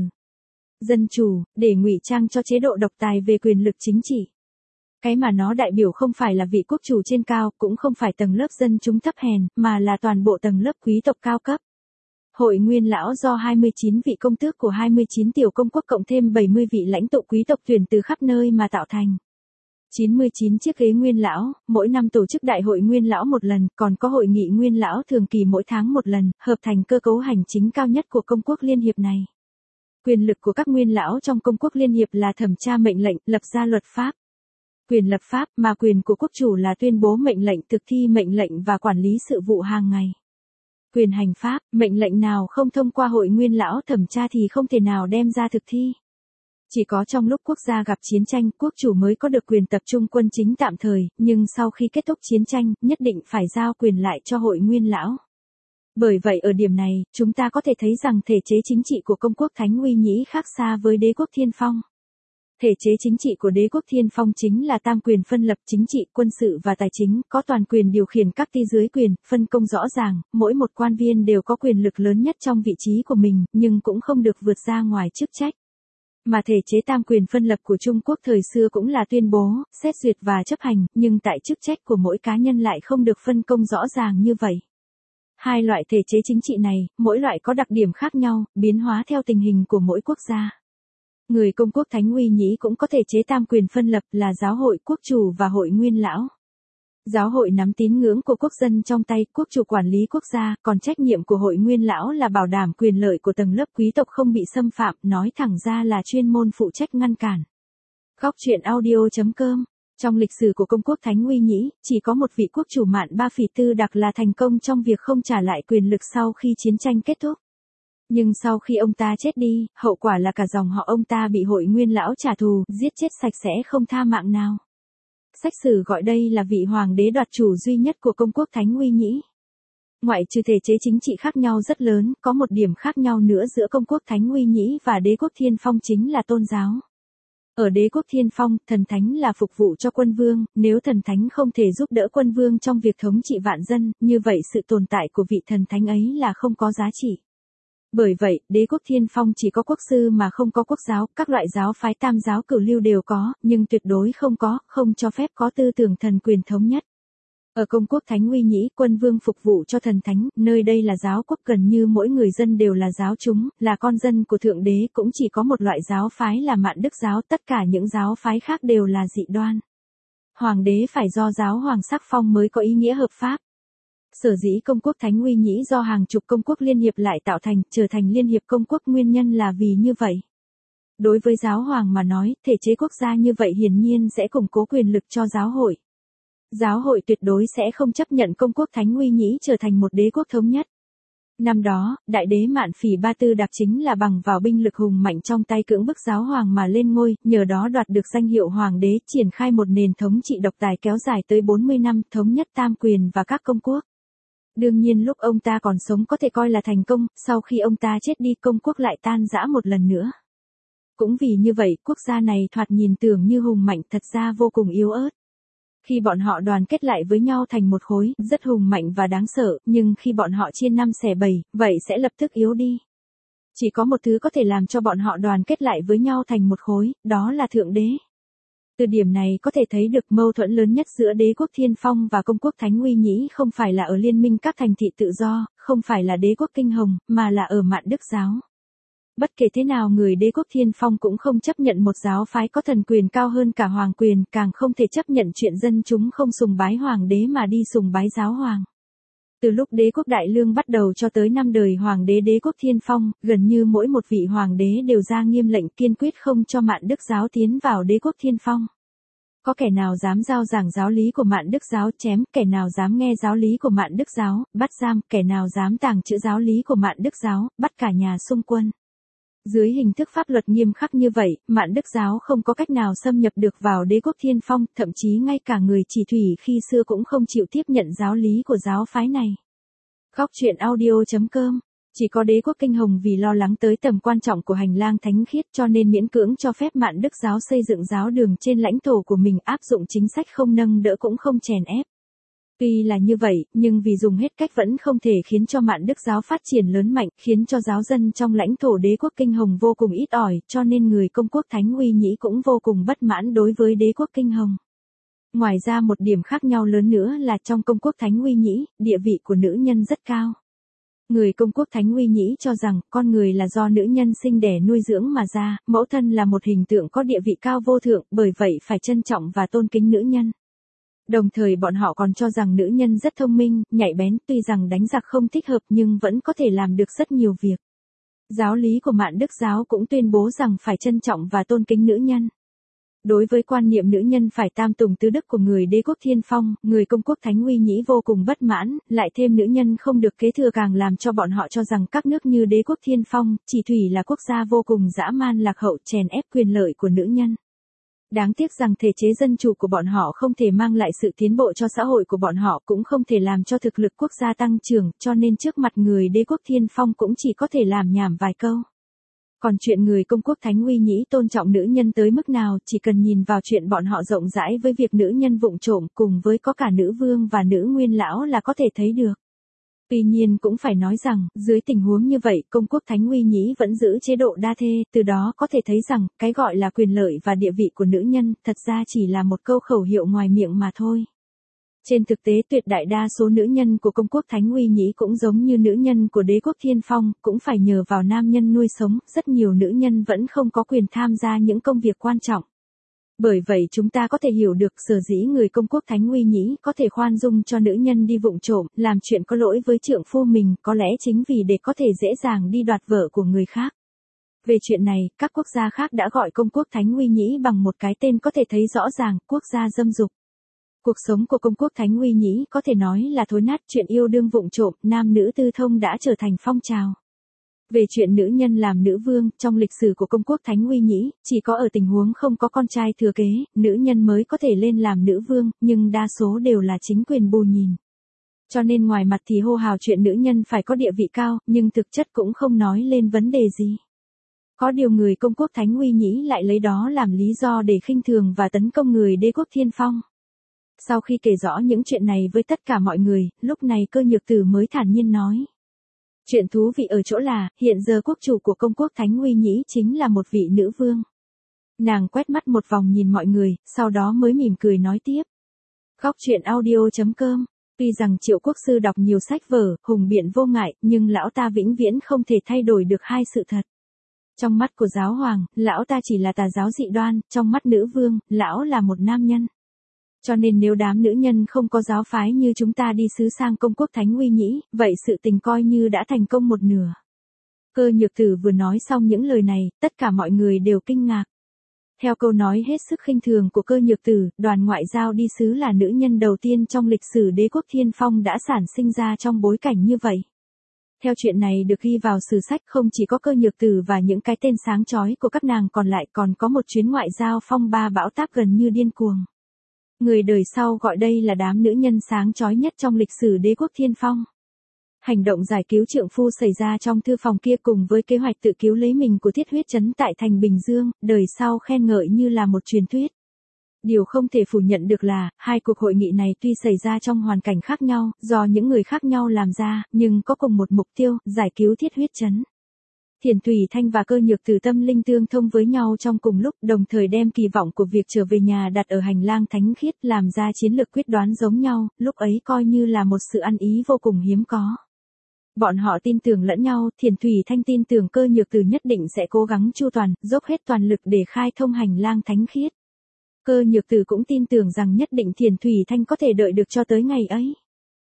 dân chủ, để ngụy trang cho chế độ độc tài về quyền lực chính trị. Cái mà nó đại biểu không phải là vị quốc chủ trên cao, cũng không phải tầng lớp dân chúng thấp hèn, mà là toàn bộ tầng lớp quý tộc cao cấp. Hội nguyên lão do hai mươi chín vị công tước của hai mươi chín tiểu công quốc cộng thêm bảy mươi vị lãnh tụ quý tộc tuyển từ khắp nơi mà tạo thành. chín mươi chín chiếc ghế nguyên lão, mỗi năm tổ chức đại hội nguyên lão một lần, còn có hội nghị nguyên lão thường kỳ mỗi tháng một lần, hợp thành cơ cấu hành chính cao nhất của công quốc liên hiệp này. Quyền lực của các nguyên lão trong công quốc liên hiệp là thẩm tra mệnh lệnh, lập ra luật pháp. Quyền lập pháp, mà quyền của quốc chủ là tuyên bố mệnh lệnh, thực thi mệnh lệnh và quản lý sự vụ hàng ngày. Quyền hành pháp, mệnh lệnh nào không thông qua hội nguyên lão thẩm tra thì không thể nào đem ra thực thi. Chỉ có trong lúc quốc gia gặp chiến tranh, quốc chủ mới có được quyền tập trung quân chính tạm thời, nhưng sau khi kết thúc chiến tranh, nhất định phải giao quyền lại cho hội nguyên lão. Bởi vậy ở điểm này, chúng ta có thể thấy rằng thể chế chính trị của công quốc Thánh Uy Nhĩ khác xa với đế quốc Thiên Phong. Thể chế chính trị của đế quốc Thiên Phong chính là tam quyền phân lập, chính trị, quân sự và tài chính, có toàn quyền điều khiển các ty dưới quyền, phân công rõ ràng, mỗi một quan viên đều có quyền lực lớn nhất trong vị trí của mình, nhưng cũng không được vượt ra ngoài chức trách. Mà thể chế tam quyền phân lập của Trung Quốc thời xưa cũng là tuyên bố, xét duyệt và chấp hành, nhưng tại chức trách của mỗi cá nhân lại không được phân công rõ ràng như vậy. Hai loại thể chế chính trị này, mỗi loại có đặc điểm khác nhau, biến hóa theo tình hình của mỗi quốc gia. Người công quốc Thánh Uy Nhĩ cũng có thể chế tam quyền phân lập là giáo hội, quốc chủ và hội nguyên lão. Giáo hội nắm tín ngưỡng của quốc dân trong tay, quốc chủ quản lý quốc gia, còn trách nhiệm của hội nguyên lão là bảo đảm quyền lợi của tầng lớp quý tộc không bị xâm phạm, nói thẳng ra là chuyên môn phụ trách ngăn cản. Góc truyện audio chấm com. Trong lịch sử của công quốc Thánh Uy Nhĩ, chỉ có một vị quốc chủ Mạn Ba Phỉ Tư Đặc là thành công trong việc không trả lại quyền lực sau khi chiến tranh kết thúc. Nhưng sau khi ông ta chết đi, hậu quả là cả dòng họ ông ta bị hội nguyên lão trả thù, giết chết sạch sẽ không tha mạng nào. Sách sử gọi đây là vị hoàng đế đoạt chủ duy nhất của công quốc Thánh Uy Nhĩ. Ngoại trừ thể chế chính trị khác nhau rất lớn, có một điểm khác nhau nữa giữa công quốc Thánh Uy Nhĩ và đế quốc Thiên Phong chính là tôn giáo. Ở đế quốc Thiên Phong, thần thánh là phục vụ cho quân vương, nếu thần thánh không thể giúp đỡ quân vương trong việc thống trị vạn dân, như vậy sự tồn tại của vị thần thánh ấy là không có giá trị. Bởi vậy, đế quốc Thiên Phong chỉ có quốc sư mà không có quốc giáo, các loại giáo phái tam giáo cửu lưu đều có, nhưng tuyệt đối không có, không cho phép có tư tưởng thần quyền thống nhất. Ở công quốc Thánh Uy Nhĩ, quân vương phục vụ cho thần thánh, nơi đây là giáo quốc, gần như mỗi người dân đều là giáo chúng, là con dân của thượng đế, cũng chỉ có một loại giáo phái là Mạn Đức giáo, tất cả những giáo phái khác đều là dị đoan. Hoàng đế phải do giáo hoàng sắc phong mới có ý nghĩa hợp pháp. Sở dĩ công quốc Thánh Uy Nhĩ do hàng chục công quốc liên hiệp lại tạo thành, trở thành liên hiệp công quốc, nguyên nhân là vì như vậy. Đối với giáo hoàng mà nói, thể chế quốc gia như vậy hiển nhiên sẽ củng cố quyền lực cho giáo hội. Giáo hội tuyệt đối sẽ không chấp nhận công quốc Thánh Uy Nhĩ trở thành một đế quốc thống nhất. Năm đó, đại đế Mạn Phỉ Ba Tư Đạc chính là bằng vào binh lực hùng mạnh trong tay cưỡng bức giáo hoàng mà lên ngôi, nhờ đó đoạt được danh hiệu hoàng đế, triển khai một nền thống trị độc tài kéo dài tới bốn mươi năm, thống nhất tam quyền và các công quốc. Đương nhiên lúc ông ta còn sống có thể coi là thành công, sau khi ông ta chết đi công quốc lại tan rã một lần nữa. Cũng vì như vậy, quốc gia này thoạt nhìn tưởng như hùng mạnh, thật ra vô cùng yếu ớt. Khi bọn họ đoàn kết lại với nhau thành một khối, rất hùng mạnh và đáng sợ, nhưng khi bọn họ chia năm xẻ bảy, vậy sẽ lập tức yếu đi. Chỉ có một thứ có thể làm cho bọn họ đoàn kết lại với nhau thành một khối, đó là Thượng Đế. Từ điểm này có thể thấy được mâu thuẫn lớn nhất giữa đế quốc Thiên Phong và công quốc Thánh Uy Nhĩ không phải là ở liên minh các thành thị tự do, không phải là đế quốc Kinh Hồng, mà là ở Mạn Đức giáo. Bất kể thế nào người đế quốc Thiên Phong cũng không chấp nhận một giáo phái có thần quyền cao hơn cả hoàng quyền, càng không thể chấp nhận chuyện dân chúng không sùng bái hoàng đế mà đi sùng bái giáo hoàng. Từ lúc đế quốc Đại Lương bắt đầu cho tới năm đời hoàng đế đế quốc Thiên Phong, gần như mỗi một vị hoàng đế đều ra nghiêm lệnh kiên quyết không cho Mạn Đức giáo tiến vào đế quốc Thiên Phong. Có kẻ nào dám giao giảng giáo lý của Mạn Đức giáo chém, kẻ nào dám nghe giáo lý của Mạn Đức giáo, bắt giam, kẻ nào dám tàng trữ giáo lý của Mạn Đức giáo, bắt cả nhà xung quân. Dưới hình thức pháp luật nghiêm khắc như vậy, Mạn Đức giáo không có cách nào xâm nhập được vào đế quốc Thiên Phong, thậm chí ngay cả người Chỉ Thủy khi xưa cũng không chịu tiếp nhận giáo lý của giáo phái này. Góc truyện audio chấm com. Chỉ có đế quốc Kinh Hồng vì lo lắng tới tầm quan trọng của hành lang thánh khiết cho nên miễn cưỡng cho phép Mạn Đức giáo xây dựng giáo đường trên lãnh thổ của mình, áp dụng chính sách không nâng đỡ cũng không chèn ép. Tuy là như vậy, nhưng vì dùng hết cách vẫn không thể khiến cho Mạn Đức giáo phát triển lớn mạnh, khiến cho giáo dân trong lãnh thổ đế quốc Kinh Hồng vô cùng ít ỏi, cho nên người công quốc Thánh Uy Nhĩ cũng vô cùng bất mãn đối với đế quốc Kinh Hồng. Ngoài ra một điểm khác nhau lớn nữa là trong công quốc Thánh Uy Nhĩ, địa vị của nữ nhân rất cao. Người công quốc Thánh Uy Nhĩ cho rằng, con người là do nữ nhân sinh đẻ nuôi dưỡng mà ra, mẫu thân là một hình tượng có địa vị cao vô thượng, bởi vậy phải trân trọng và tôn kính nữ nhân. Đồng thời bọn họ còn cho rằng nữ nhân rất thông minh, nhạy bén, tuy rằng đánh giặc không thích hợp nhưng vẫn có thể làm được rất nhiều việc. Giáo lý của Mạn Đức giáo cũng tuyên bố rằng phải trân trọng và tôn kính nữ nhân. Đối với quan niệm nữ nhân phải tam tùng tứ đức của người đế quốc Thiên Phong, người công quốc Thánh Uy Nhĩ vô cùng bất mãn, lại thêm nữ nhân không được kế thừa càng làm cho bọn họ cho rằng các nước như đế quốc Thiên Phong, Chỉ Thủy là quốc gia vô cùng dã man lạc hậu, chèn ép quyền lợi của nữ nhân. Đáng tiếc rằng thể chế dân chủ của bọn họ không thể mang lại sự tiến bộ cho xã hội của bọn họ, cũng không thể làm cho thực lực quốc gia tăng trưởng, cho nên trước mặt người đế quốc Thiên Phong cũng chỉ có thể làm nhảm vài câu. Còn chuyện người công quốc Thánh Uy Nhĩ tôn trọng nữ nhân tới mức nào, chỉ cần nhìn vào chuyện bọn họ rộng rãi với việc nữ nhân vụng trộm cùng với có cả nữ vương và nữ nguyên lão là có thể thấy được. Tuy nhiên cũng phải nói rằng, dưới tình huống như vậy, công quốc Thánh Uy Nhĩ vẫn giữ chế độ đa thê, từ đó có thể thấy rằng, cái gọi là quyền lợi và địa vị của nữ nhân, thật ra chỉ là một câu khẩu hiệu ngoài miệng mà thôi. Trên thực tế tuyệt đại đa số nữ nhân của công quốc Thánh Uy Nhĩ cũng giống như nữ nhân của đế quốc Thiên Phong, cũng phải nhờ vào nam nhân nuôi sống, rất nhiều nữ nhân vẫn không có quyền tham gia những công việc quan trọng. Bởi vậy chúng ta có thể hiểu được sở dĩ người công quốc Thánh Uy Nhĩ có thể khoan dung cho nữ nhân đi vụng trộm, làm chuyện có lỗi với trượng phu mình, có lẽ chính vì để có thể dễ dàng đi đoạt vợ của người khác. Về chuyện này, các quốc gia khác đã gọi công quốc Thánh Uy Nhĩ bằng một cái tên có thể thấy rõ ràng, quốc gia dâm dục. Cuộc sống của công quốc Thánh Uy Nhĩ có thể nói là thối nát, chuyện yêu đương vụng trộm, nam nữ tư thông đã trở thành phong trào. Về chuyện nữ nhân làm nữ vương, trong lịch sử của công quốc Thánh Uy Nhĩ, chỉ có ở tình huống không có con trai thừa kế, nữ nhân mới có thể lên làm nữ vương, nhưng đa số đều là chính quyền bù nhìn. Cho nên ngoài mặt thì hô hào chuyện nữ nhân phải có địa vị cao, nhưng thực chất cũng không nói lên vấn đề gì. Có điều người công quốc Thánh Uy Nhĩ lại lấy đó làm lý do để khinh thường và tấn công người đế quốc Thiên Phong. Sau khi kể rõ những chuyện này với tất cả mọi người, lúc này Cơ Nhược Tử mới thản nhiên nói. Chuyện thú vị ở chỗ là, hiện giờ quốc chủ của công quốc Thánh Uy Nhĩ chính là một vị nữ vương. Nàng quét mắt một vòng nhìn mọi người, sau đó mới mỉm cười nói tiếp. Góc truyện audio chấm com. Tuy rằng Triệu Quốc Sư đọc nhiều sách vở, hùng biện vô ngại, nhưng lão ta vĩnh viễn không thể thay đổi được hai sự thật. Trong mắt của giáo hoàng, lão ta chỉ là tà giáo dị đoan, trong mắt nữ vương, lão là một nam nhân. Cho nên nếu đám nữ nhân không có giáo phái như chúng ta đi sứ sang công quốc Thánh Uy Nhĩ, vậy sự tình coi như đã thành công một nửa. Cơ Nhược Tử vừa nói xong những lời này, tất cả mọi người đều kinh ngạc. Theo câu nói hết sức khinh thường của Cơ Nhược Tử, đoàn ngoại giao đi sứ là nữ nhân đầu tiên trong lịch sử đế quốc Thiên Phong đã sản sinh ra trong bối cảnh như vậy. Theo chuyện này được ghi vào sử sách, không chỉ có Cơ Nhược Tử và những cái tên sáng chói của các nàng còn lại, còn có một chuyến ngoại giao phong ba bão táp gần như điên cuồng. Người đời sau gọi đây là đám nữ nhân sáng chói nhất trong lịch sử đế quốc Thiên Phong. Hành động giải cứu trượng phu xảy ra trong thư phòng kia cùng với kế hoạch tự cứu lấy mình của Thiết Huyết Trấn tại thành Bình Dương, đời sau khen ngợi như là một truyền thuyết. Điều không thể phủ nhận được là, hai cuộc hội nghị này tuy xảy ra trong hoàn cảnh khác nhau, do những người khác nhau làm ra, nhưng có cùng một mục tiêu, giải cứu Thiết Huyết Trấn. Thiền Thủy Thanh và Cơ Nhược Tử tâm linh tương thông với nhau trong cùng lúc, đồng thời đem kỳ vọng của việc trở về nhà đặt ở hành lang thánh khiết, làm ra chiến lược quyết đoán giống nhau, lúc ấy coi như là một sự ăn ý vô cùng hiếm có. Bọn họ tin tưởng lẫn nhau, Thiền Thủy Thanh tin tưởng Cơ Nhược Tử nhất định sẽ cố gắng chu toàn, dốc hết toàn lực để khai thông hành lang thánh khiết. Cơ Nhược Tử cũng tin tưởng rằng nhất định Thiền Thủy Thanh có thể đợi được cho tới ngày ấy.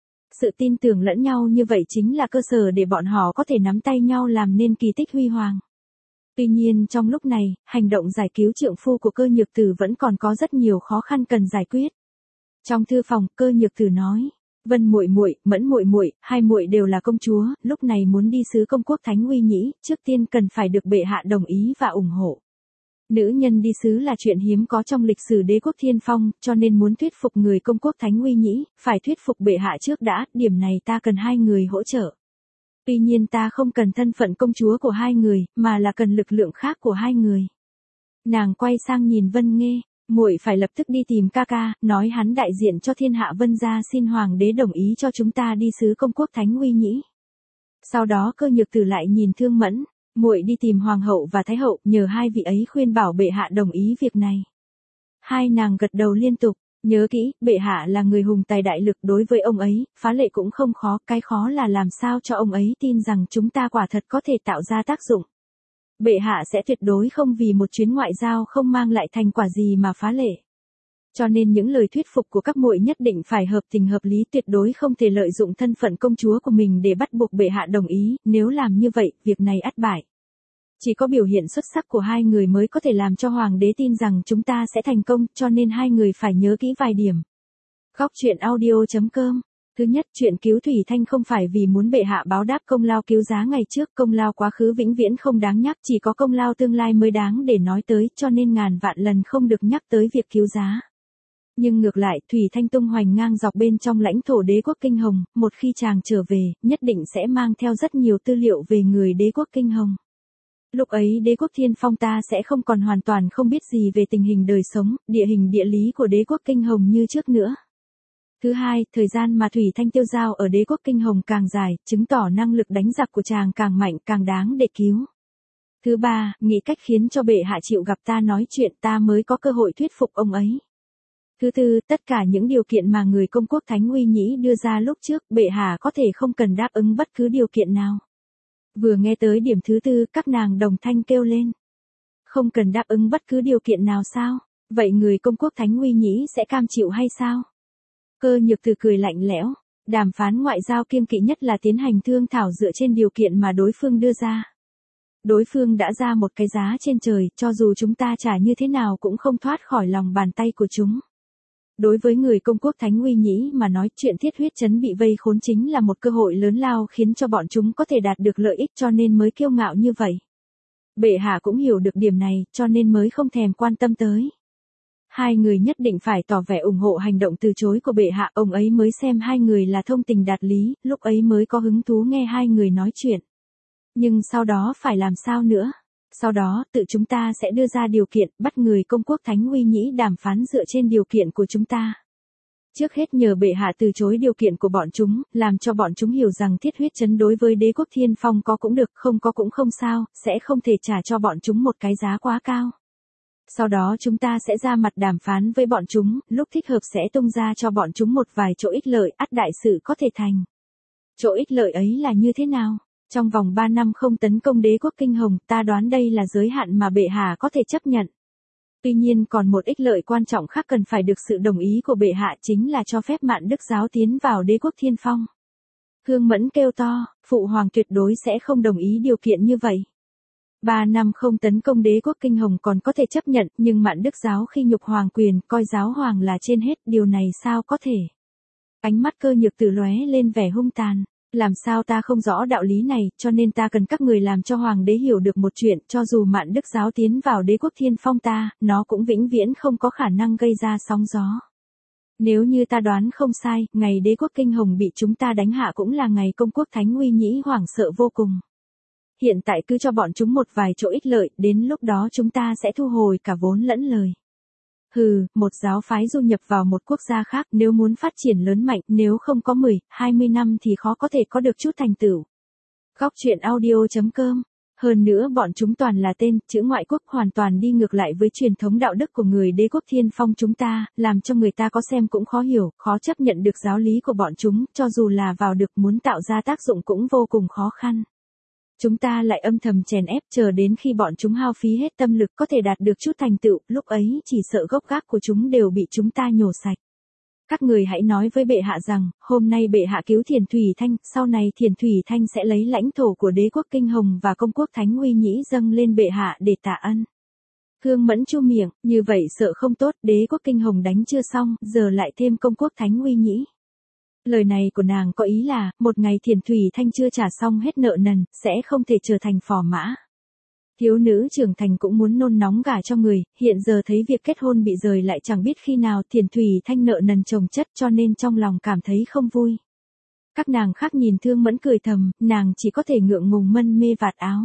Sự tin tưởng lẫn nhau như vậy chính là cơ sở để bọn họ có thể nắm tay nhau làm nên kỳ tích huy hoàng. Tuy nhiên trong lúc này, hành động giải cứu trượng phu của Cơ Nhược Tử vẫn còn có rất nhiều khó khăn cần giải quyết. Trong thư phòng, Cơ Nhược Tử nói, Vân muội muội, Mẫn muội muội, hai muội đều là công chúa, lúc này muốn đi sứ công quốc Thánh Uy Nhĩ, trước tiên cần phải được bệ hạ đồng ý và ủng hộ. Nữ nhân đi sứ là chuyện hiếm có trong lịch sử đế quốc Thiên Phong, cho nên muốn thuyết phục người công quốc Thánh Uy Nhĩ, phải thuyết phục bệ hạ trước đã, điểm này ta cần hai người hỗ trợ. Tuy nhiên ta không cần thân phận công chúa của hai người, mà là cần lực lượng khác của hai người. Nàng quay sang nhìn Vân Nghê, muội phải lập tức đi tìm ca ca, nói hắn đại diện cho thiên hạ Vân gia xin hoàng đế đồng ý cho chúng ta đi sứ công quốc Thánh Uy Nhĩ. Sau đó Cơ Nhược Tử lại nhìn Thương Mẫn, muội đi tìm hoàng hậu và thái hậu, nhờ hai vị ấy khuyên bảo bệ hạ đồng ý việc này. Hai nàng gật đầu liên tục, nhớ kỹ, bệ hạ là người hùng tài đại lực, đối với ông ấy, phá lệ cũng không khó, cái khó là làm sao cho ông ấy tin rằng chúng ta quả thật có thể tạo ra tác dụng. Bệ hạ sẽ tuyệt đối không vì một chuyến ngoại giao không mang lại thành quả gì mà phá lệ. Cho nên những lời thuyết phục của các muội nhất định phải hợp tình hợp lý, tuyệt đối không thể lợi dụng thân phận công chúa của mình để bắt buộc bệ hạ đồng ý, nếu làm như vậy, việc này ắt bại. Chỉ có biểu hiện xuất sắc của hai người mới có thể làm cho hoàng đế tin rằng chúng ta sẽ thành công, cho nên hai người phải nhớ kỹ vài điểm. Góc truyện audio chấm com. Thứ nhất, chuyện cứu Thủy Thanh không phải vì muốn bệ hạ báo đáp công lao cứu giá ngày trước, công lao quá khứ vĩnh viễn không đáng nhắc, chỉ có công lao tương lai mới đáng để nói tới, cho nên ngàn vạn lần không được nhắc tới việc cứu giá. Nhưng ngược lại, Thủy Thanh tung hoành ngang dọc bên trong lãnh thổ đế quốc Kinh Hồng, một khi chàng trở về, nhất định sẽ mang theo rất nhiều tư liệu về người đế quốc Kinh Hồng. Lúc ấy đế quốc Thiên Phong ta sẽ không còn hoàn toàn không biết gì về tình hình đời sống, địa hình địa lý của đế quốc Kinh Hồng như trước nữa. Thứ hai, thời gian mà Thủy Thanh tiêu dao ở đế quốc Kinh Hồng càng dài, chứng tỏ năng lực đánh giặc của chàng càng mạnh, càng đáng để cứu. Thứ ba, nghĩ cách khiến cho bệ hạ chịu gặp ta nói chuyện, ta mới có cơ hội thuyết phục ông ấy. Thứ tư, tất cả những điều kiện mà người công quốc Thánh Uy Nhĩ đưa ra lúc trước, bệ hạ có thể không cần đáp ứng bất cứ điều kiện nào. Vừa nghe tới điểm thứ tư, các nàng đồng thanh kêu lên. Không cần đáp ứng bất cứ điều kiện nào sao? Vậy người công quốc Thánh Uy Nhĩ sẽ cam chịu hay sao? Cơ Nhược Tử cười lạnh lẽo, đàm phán ngoại giao kiêng kỵ nhất là tiến hành thương thảo dựa trên điều kiện mà đối phương đưa ra. Đối phương đã ra một cái giá trên trời, cho dù chúng ta trả như thế nào cũng không thoát khỏi lòng bàn tay của chúng. Đối với người công quốc Thánh Uy Nhĩ mà nói, chuyện Thiết Huyết Trấn bị vây khốn chính là một cơ hội lớn lao khiến cho bọn chúng có thể đạt được lợi ích, cho nên mới kiêu ngạo như vậy. Bệ hạ cũng hiểu được điểm này, cho nên mới không thèm quan tâm tới. Hai người nhất định phải tỏ vẻ ủng hộ hành động từ chối của bệ hạ, ông ấy mới xem hai người là thông tình đạt lý, lúc ấy mới có hứng thú nghe hai người nói chuyện. Nhưng sau đó phải làm sao nữa? Sau đó, tự chúng ta sẽ đưa ra điều kiện, bắt người công quốc Thánh Uy Nhĩ đàm phán dựa trên điều kiện của chúng ta. Trước hết nhờ bệ hạ từ chối điều kiện của bọn chúng, làm cho bọn chúng hiểu rằng thiết huyết trấn đối với đế quốc Thiên Phong có cũng được, không có cũng không sao, sẽ không thể trả cho bọn chúng một cái giá quá cao. Sau đó chúng ta sẽ ra mặt đàm phán với bọn chúng, lúc thích hợp sẽ tung ra cho bọn chúng một vài chỗ ích lợi, ắt đại sự có thể thành. Chỗ ích lợi ấy là như thế nào? Trong vòng ba năm không tấn công đế quốc Kinh Hồng, ta đoán đây là giới hạn mà bệ hạ có thể chấp nhận. Tuy nhiên còn một ích lợi quan trọng khác cần phải được sự đồng ý của bệ hạ, chính là cho phép Mạn Đức giáo tiến vào đế quốc Thiên Phong. Hương Mẫn kêu to, phụ hoàng tuyệt đối sẽ không đồng ý điều kiện như vậy. Ba năm không tấn công đế quốc Kinh Hồng còn có thể chấp nhận, nhưng Mạn Đức giáo khi nhục hoàng quyền, coi giáo hoàng là trên hết, điều này sao có thể? Ánh mắt Cơ Nhược Tử lóe lên vẻ hung tàn. Làm sao ta không rõ đạo lý này, cho nên ta cần các người làm cho hoàng đế hiểu được một chuyện, cho dù Mạn Đức giáo tiến vào đế quốc Thiên Phong ta, nó cũng vĩnh viễn không có khả năng gây ra sóng gió. Nếu như ta đoán không sai, ngày đế quốc Kinh Hồng bị chúng ta đánh hạ cũng là ngày công quốc Thánh Uy Nhĩ hoảng sợ vô cùng. Hiện tại cứ cho bọn chúng một vài chỗ ích lợi, đến lúc đó chúng ta sẽ thu hồi cả vốn lẫn lời. Hừ, một giáo phái du nhập vào một quốc gia khác, nếu muốn phát triển lớn mạnh, nếu không có mười, hai mươi năm thì khó có thể có được chút thành tựu. Góc truyện audio chấm com. Hơn nữa bọn chúng toàn là tên, chữ ngoại quốc, hoàn toàn đi ngược lại với truyền thống đạo đức của người đế quốc Thiên Phong chúng ta, làm cho người ta có xem cũng khó hiểu, khó chấp nhận được giáo lý của bọn chúng, cho dù là vào được muốn tạo ra tác dụng cũng vô cùng khó khăn. Chúng ta lại âm thầm chèn ép, chờ đến khi bọn chúng hao phí hết tâm lực có thể đạt được chút thành tựu, lúc ấy chỉ sợ gốc gác của chúng đều bị chúng ta nhổ sạch. Các người hãy nói với bệ hạ rằng, hôm nay bệ hạ cứu Thiền Thủy Thanh, sau này Thiền Thủy Thanh sẽ lấy lãnh thổ của đế quốc Kinh Hồng và công quốc Thánh Uy Nhĩ dâng lên bệ hạ để tạ ân. Hương Mẫn chu miệng, như vậy sợ không tốt, đế quốc Kinh Hồng đánh chưa xong, giờ lại thêm công quốc Thánh Uy Nhĩ. Lời này của nàng có ý là, một ngày Thiền Thủy Thanh chưa trả xong hết nợ nần, sẽ không thể trở thành phò mã. Thiếu nữ trưởng thành cũng muốn nôn nóng gả cho người, hiện giờ thấy việc kết hôn bị rời lại chẳng biết khi nào Thiền Thủy Thanh nợ nần chồng chất, cho nên trong lòng cảm thấy không vui. Các nàng khác nhìn Thương Mẫn cười thầm, nàng chỉ có thể ngượng ngùng mân mê vạt áo.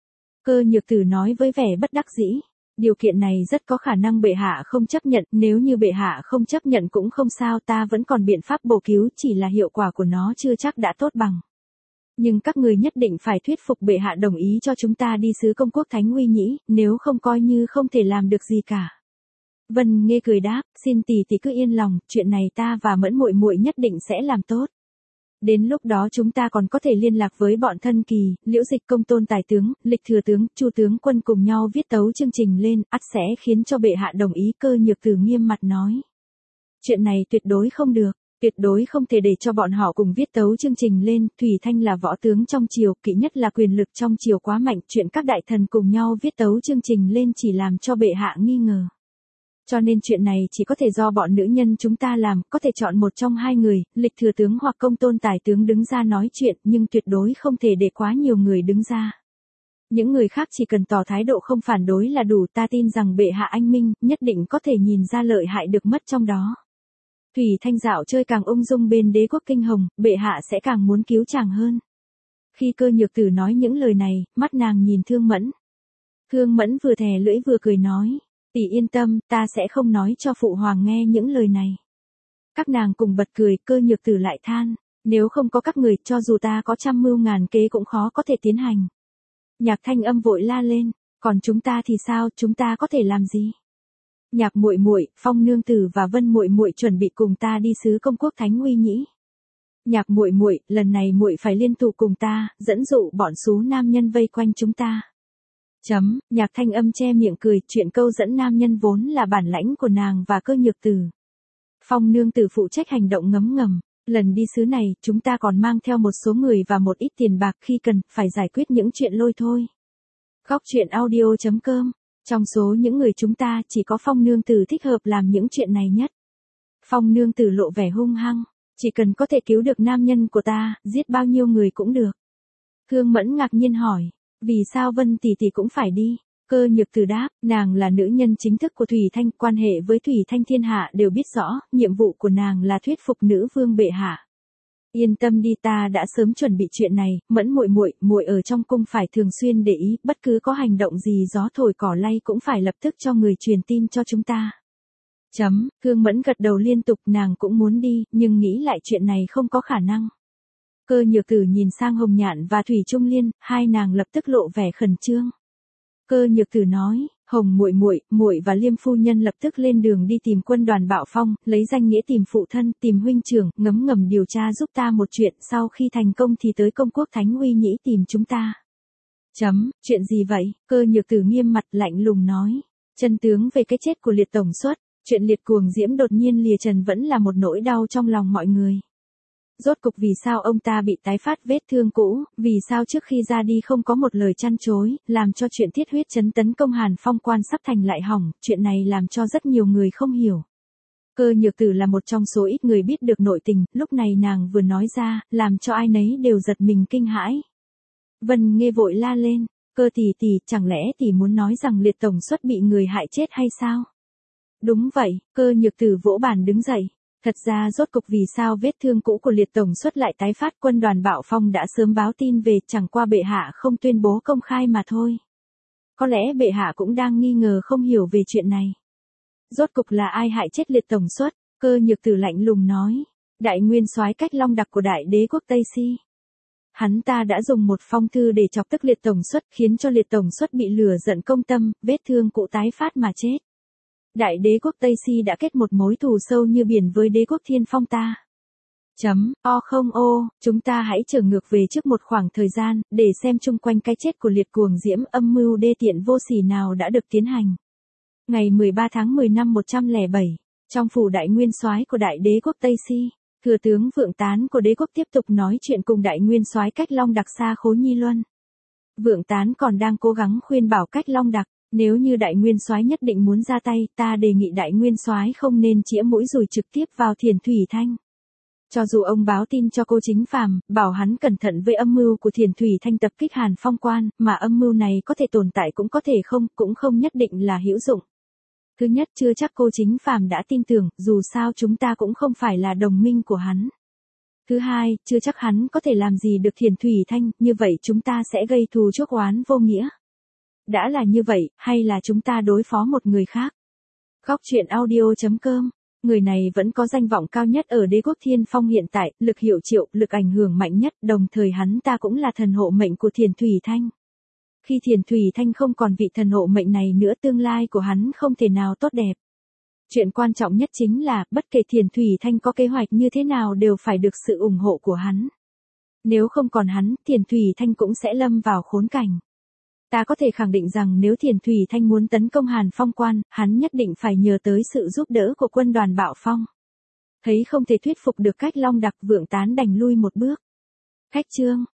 Cơ Nhược Tử nói với vẻ bất đắc dĩ. Điều kiện này rất có khả năng bệ hạ không chấp nhận, nếu như bệ hạ không chấp nhận cũng không sao, ta vẫn còn biện pháp bổ cứu, chỉ là hiệu quả của nó chưa chắc đã tốt bằng. Nhưng các người nhất định phải thuyết phục bệ hạ đồng ý cho chúng ta đi sứ công quốc Thánh Uy Nhĩ, nếu không coi như không thể làm được gì cả. Vân Nghê cười đáp, xin tỷ tỷ cứ yên lòng, chuyện này ta và Mẫn muội muội nhất định sẽ làm tốt. Đến lúc đó chúng ta còn có thể liên lạc với bọn thân kỳ, Liễu Dịch Công Tôn Tài Tướng, Lịch Thừa Tướng, Chu Tướng Quân cùng nhau viết tấu chương trình lên, ắt sẽ khiến cho bệ hạ đồng ý. Cơ Nhược Tử nghiêm mặt nói. Chuyện này tuyệt đối không được, tuyệt đối không thể để cho bọn họ cùng viết tấu chương trình lên, Thủy Thanh là võ tướng trong triều, kỵ nhất là quyền lực trong triều quá mạnh, chuyện các đại thần cùng nhau viết tấu chương trình lên chỉ làm cho bệ hạ nghi ngờ. Cho nên chuyện này chỉ có thể do bọn nữ nhân chúng ta làm, có thể chọn một trong hai người, Lịch Thừa Tướng hoặc Công Tôn Tài Tướng đứng ra nói chuyện, nhưng tuyệt đối không thể để quá nhiều người đứng ra. Những người khác chỉ cần tỏ thái độ không phản đối là đủ, ta tin rằng bệ hạ anh minh, nhất định có thể nhìn ra lợi hại được mất trong đó. Thủy Thanh dạo chơi càng ung dung bên đế quốc Kinh Hồng, bệ hạ sẽ càng muốn cứu chàng hơn. Khi Cơ Nhược Tử nói những lời này, mắt nàng nhìn Thương Mẫn. Thương Mẫn vừa thè lưỡi vừa cười nói. Tỷ yên tâm, ta sẽ không nói cho phụ hoàng nghe những lời này. Các nàng cùng bật cười, Cơ Nhược Tử lại than, nếu không có các người, cho dù ta có trăm mưu ngàn kế cũng khó có thể tiến hành. Nhạc Thanh Âm vội la lên, còn chúng ta thì sao, chúng ta có thể làm gì? Nhạc muội muội, Phong nương tử và Vân muội muội chuẩn bị cùng ta đi sứ công quốc Thánh Uy Nhĩ. Nhạc muội muội, lần này muội phải liên tục cùng ta, dẫn dụ bọn sú nam nhân vây quanh chúng ta. Chấm, Nhạc Thanh Âm che miệng cười, chuyện câu dẫn nam nhân vốn là bản lãnh của nàng và Cơ Nhược Tử. Phong nương tử phụ trách hành động ngấm ngầm, lần đi sứ này, chúng ta còn mang theo một số người và một ít tiền bạc, khi cần, phải giải quyết những chuyện lôi thôi. Góc truyện audio chấm com. Trong số những người chúng ta, chỉ có Phong nương tử thích hợp làm những chuyện này nhất. Phong nương tử lộ vẻ hung hăng, chỉ cần có thể cứu được nam nhân của ta, giết bao nhiêu người cũng được. Thương Mẫn ngạc nhiên hỏi. Vì sao Vân tỷ tỷ cũng phải đi? Cơ Nhược Từ đáp, nàng là nữ nhân chính thức của Thủy Thanh, quan hệ với Thủy Thanh thiên hạ đều biết rõ, nhiệm vụ của nàng là thuyết phục nữ vương bệ hạ. Yên tâm đi, ta đã sớm chuẩn bị chuyện này, Mẫn muội muội, muội ở trong cung phải thường xuyên để ý, bất cứ có hành động gì gió thổi cỏ lay cũng phải lập tức cho người truyền tin cho chúng ta. Chấm, Thương Mẫn gật đầu liên tục, nàng cũng muốn đi, nhưng nghĩ lại chuyện này không có khả năng. Cơ Nhược Tử nhìn sang Hồng Nhạn và Thủy Trung Liên, hai nàng lập tức lộ vẻ khẩn trương. Cơ Nhược Tử nói, Hồng muội muội, muội và Liêm phu nhân lập tức lên đường đi tìm quân đoàn Bạo Phong, lấy danh nghĩa tìm phụ thân, tìm huynh trưởng, ngấm ngầm điều tra giúp ta một chuyện, sau khi thành công thì tới công quốc Thánh Uy Nhĩ tìm chúng ta. Chấm, chuyện gì vậy? Cơ Nhược Tử nghiêm mặt lạnh lùng nói, chân tướng về cái chết của Liệt tổng suất, chuyện Liệt Cuồng Diễm đột nhiên lìa trần vẫn là một nỗi đau trong lòng mọi người. Rốt cục vì sao ông ta bị tái phát vết thương cũ, vì sao trước khi ra đi không có một lời chăn chối, làm cho chuyện thiết huyết chấn tấn công Hàn Phong quan sắp thành lại hỏng, chuyện này làm cho rất nhiều người không hiểu. Cơ Nhược Tử là một trong số ít người biết được nội tình, lúc này nàng vừa nói ra, làm cho ai nấy đều giật mình kinh hãi. Vân Nghê vội la lên, Cơ tỷ tỷ, chẳng lẽ tỷ muốn nói rằng Liệt tổng suất bị người hại chết hay sao? Đúng vậy, Cơ Nhược Tử vỗ bàn đứng dậy. Thật ra rốt cục vì sao vết thương cũ của Liệt tổng suất lại tái phát, quân đoàn Bạo Phong đã sớm báo tin về, chẳng qua bệ hạ không tuyên bố công khai mà thôi. Có lẽ bệ hạ cũng đang nghi ngờ không hiểu về chuyện này. Rốt cục là ai hại chết Liệt tổng suất? Cơ Nhược Tử lạnh lùng nói, đại nguyên soái Cách Long Đặc của Đại Đế quốc Tây Si. Hắn ta đã dùng một phong thư để chọc tức Liệt tổng suất, khiến cho Liệt tổng suất bị lửa giận công tâm, vết thương cũ tái phát mà chết. Đại Đế quốc Tây Si đã kết một mối thù sâu như biển với Đế quốc Thiên Phong ta. Chấm, o không ô, chúng ta hãy trở ngược về trước một khoảng thời gian, để xem chung quanh cái chết của Liệt Cuồng Diễm âm mưu đê tiện vô sỉ nào đã được tiến hành. Ngày mười ba tháng mười năm một trăm lẻ bảy, trong phủ đại nguyên soái của Đại Đế quốc Tây Si, thừa tướng Vượng Tán của Đế quốc tiếp tục nói chuyện cùng đại nguyên soái Cách Long Đặc Sa Khố Nhi Luân. Vượng Tán còn đang cố gắng khuyên bảo Cách Long Đặc, nếu như đại nguyên soái nhất định muốn ra tay, ta đề nghị đại nguyên soái không nên chĩa mũi dùi trực tiếp vào Thiền Thủy Thanh. Cho dù ông báo tin cho Cô Chính Phàm, bảo hắn cẩn thận với âm mưu của Thiền Thủy Thanh tập kích Hàn Phong quan, mà âm mưu này có thể tồn tại cũng có thể không, cũng không nhất định là hữu dụng. Thứ nhất, chưa chắc Cô Chính Phàm đã tin tưởng, dù sao chúng ta cũng không phải là đồng minh của hắn. Thứ hai, chưa chắc hắn có thể làm gì được Thiền Thủy Thanh, như vậy chúng ta sẽ gây thù chuốc oán vô nghĩa. Đã là như vậy, hay là chúng ta đối phó một người khác? Góc truyện audio chấm com, người này vẫn có danh vọng cao nhất ở Đế quốc Thiên Phong hiện tại, lực hiệu triệu, lực ảnh hưởng mạnh nhất, đồng thời hắn ta cũng là thần hộ mệnh của Thiền Thủy Thanh. Khi Thiền Thủy Thanh không còn vị thần hộ mệnh này nữa, tương lai của hắn không thể nào tốt đẹp. Chuyện quan trọng nhất chính là, bất kể Thiền Thủy Thanh có kế hoạch như thế nào đều phải được sự ủng hộ của hắn. Nếu không còn hắn, Thiền Thủy Thanh cũng sẽ lâm vào khốn cảnh. Ta có thể khẳng định rằng nếu Thiền Thủy Thanh muốn tấn công Hàn Phong quan, hắn nhất định phải nhờ tới sự giúp đỡ của quân đoàn Bạo Phong. Thấy không thể thuyết phục được Cách Long Đặc, Vượng Tán đành lui một bước. Cách chương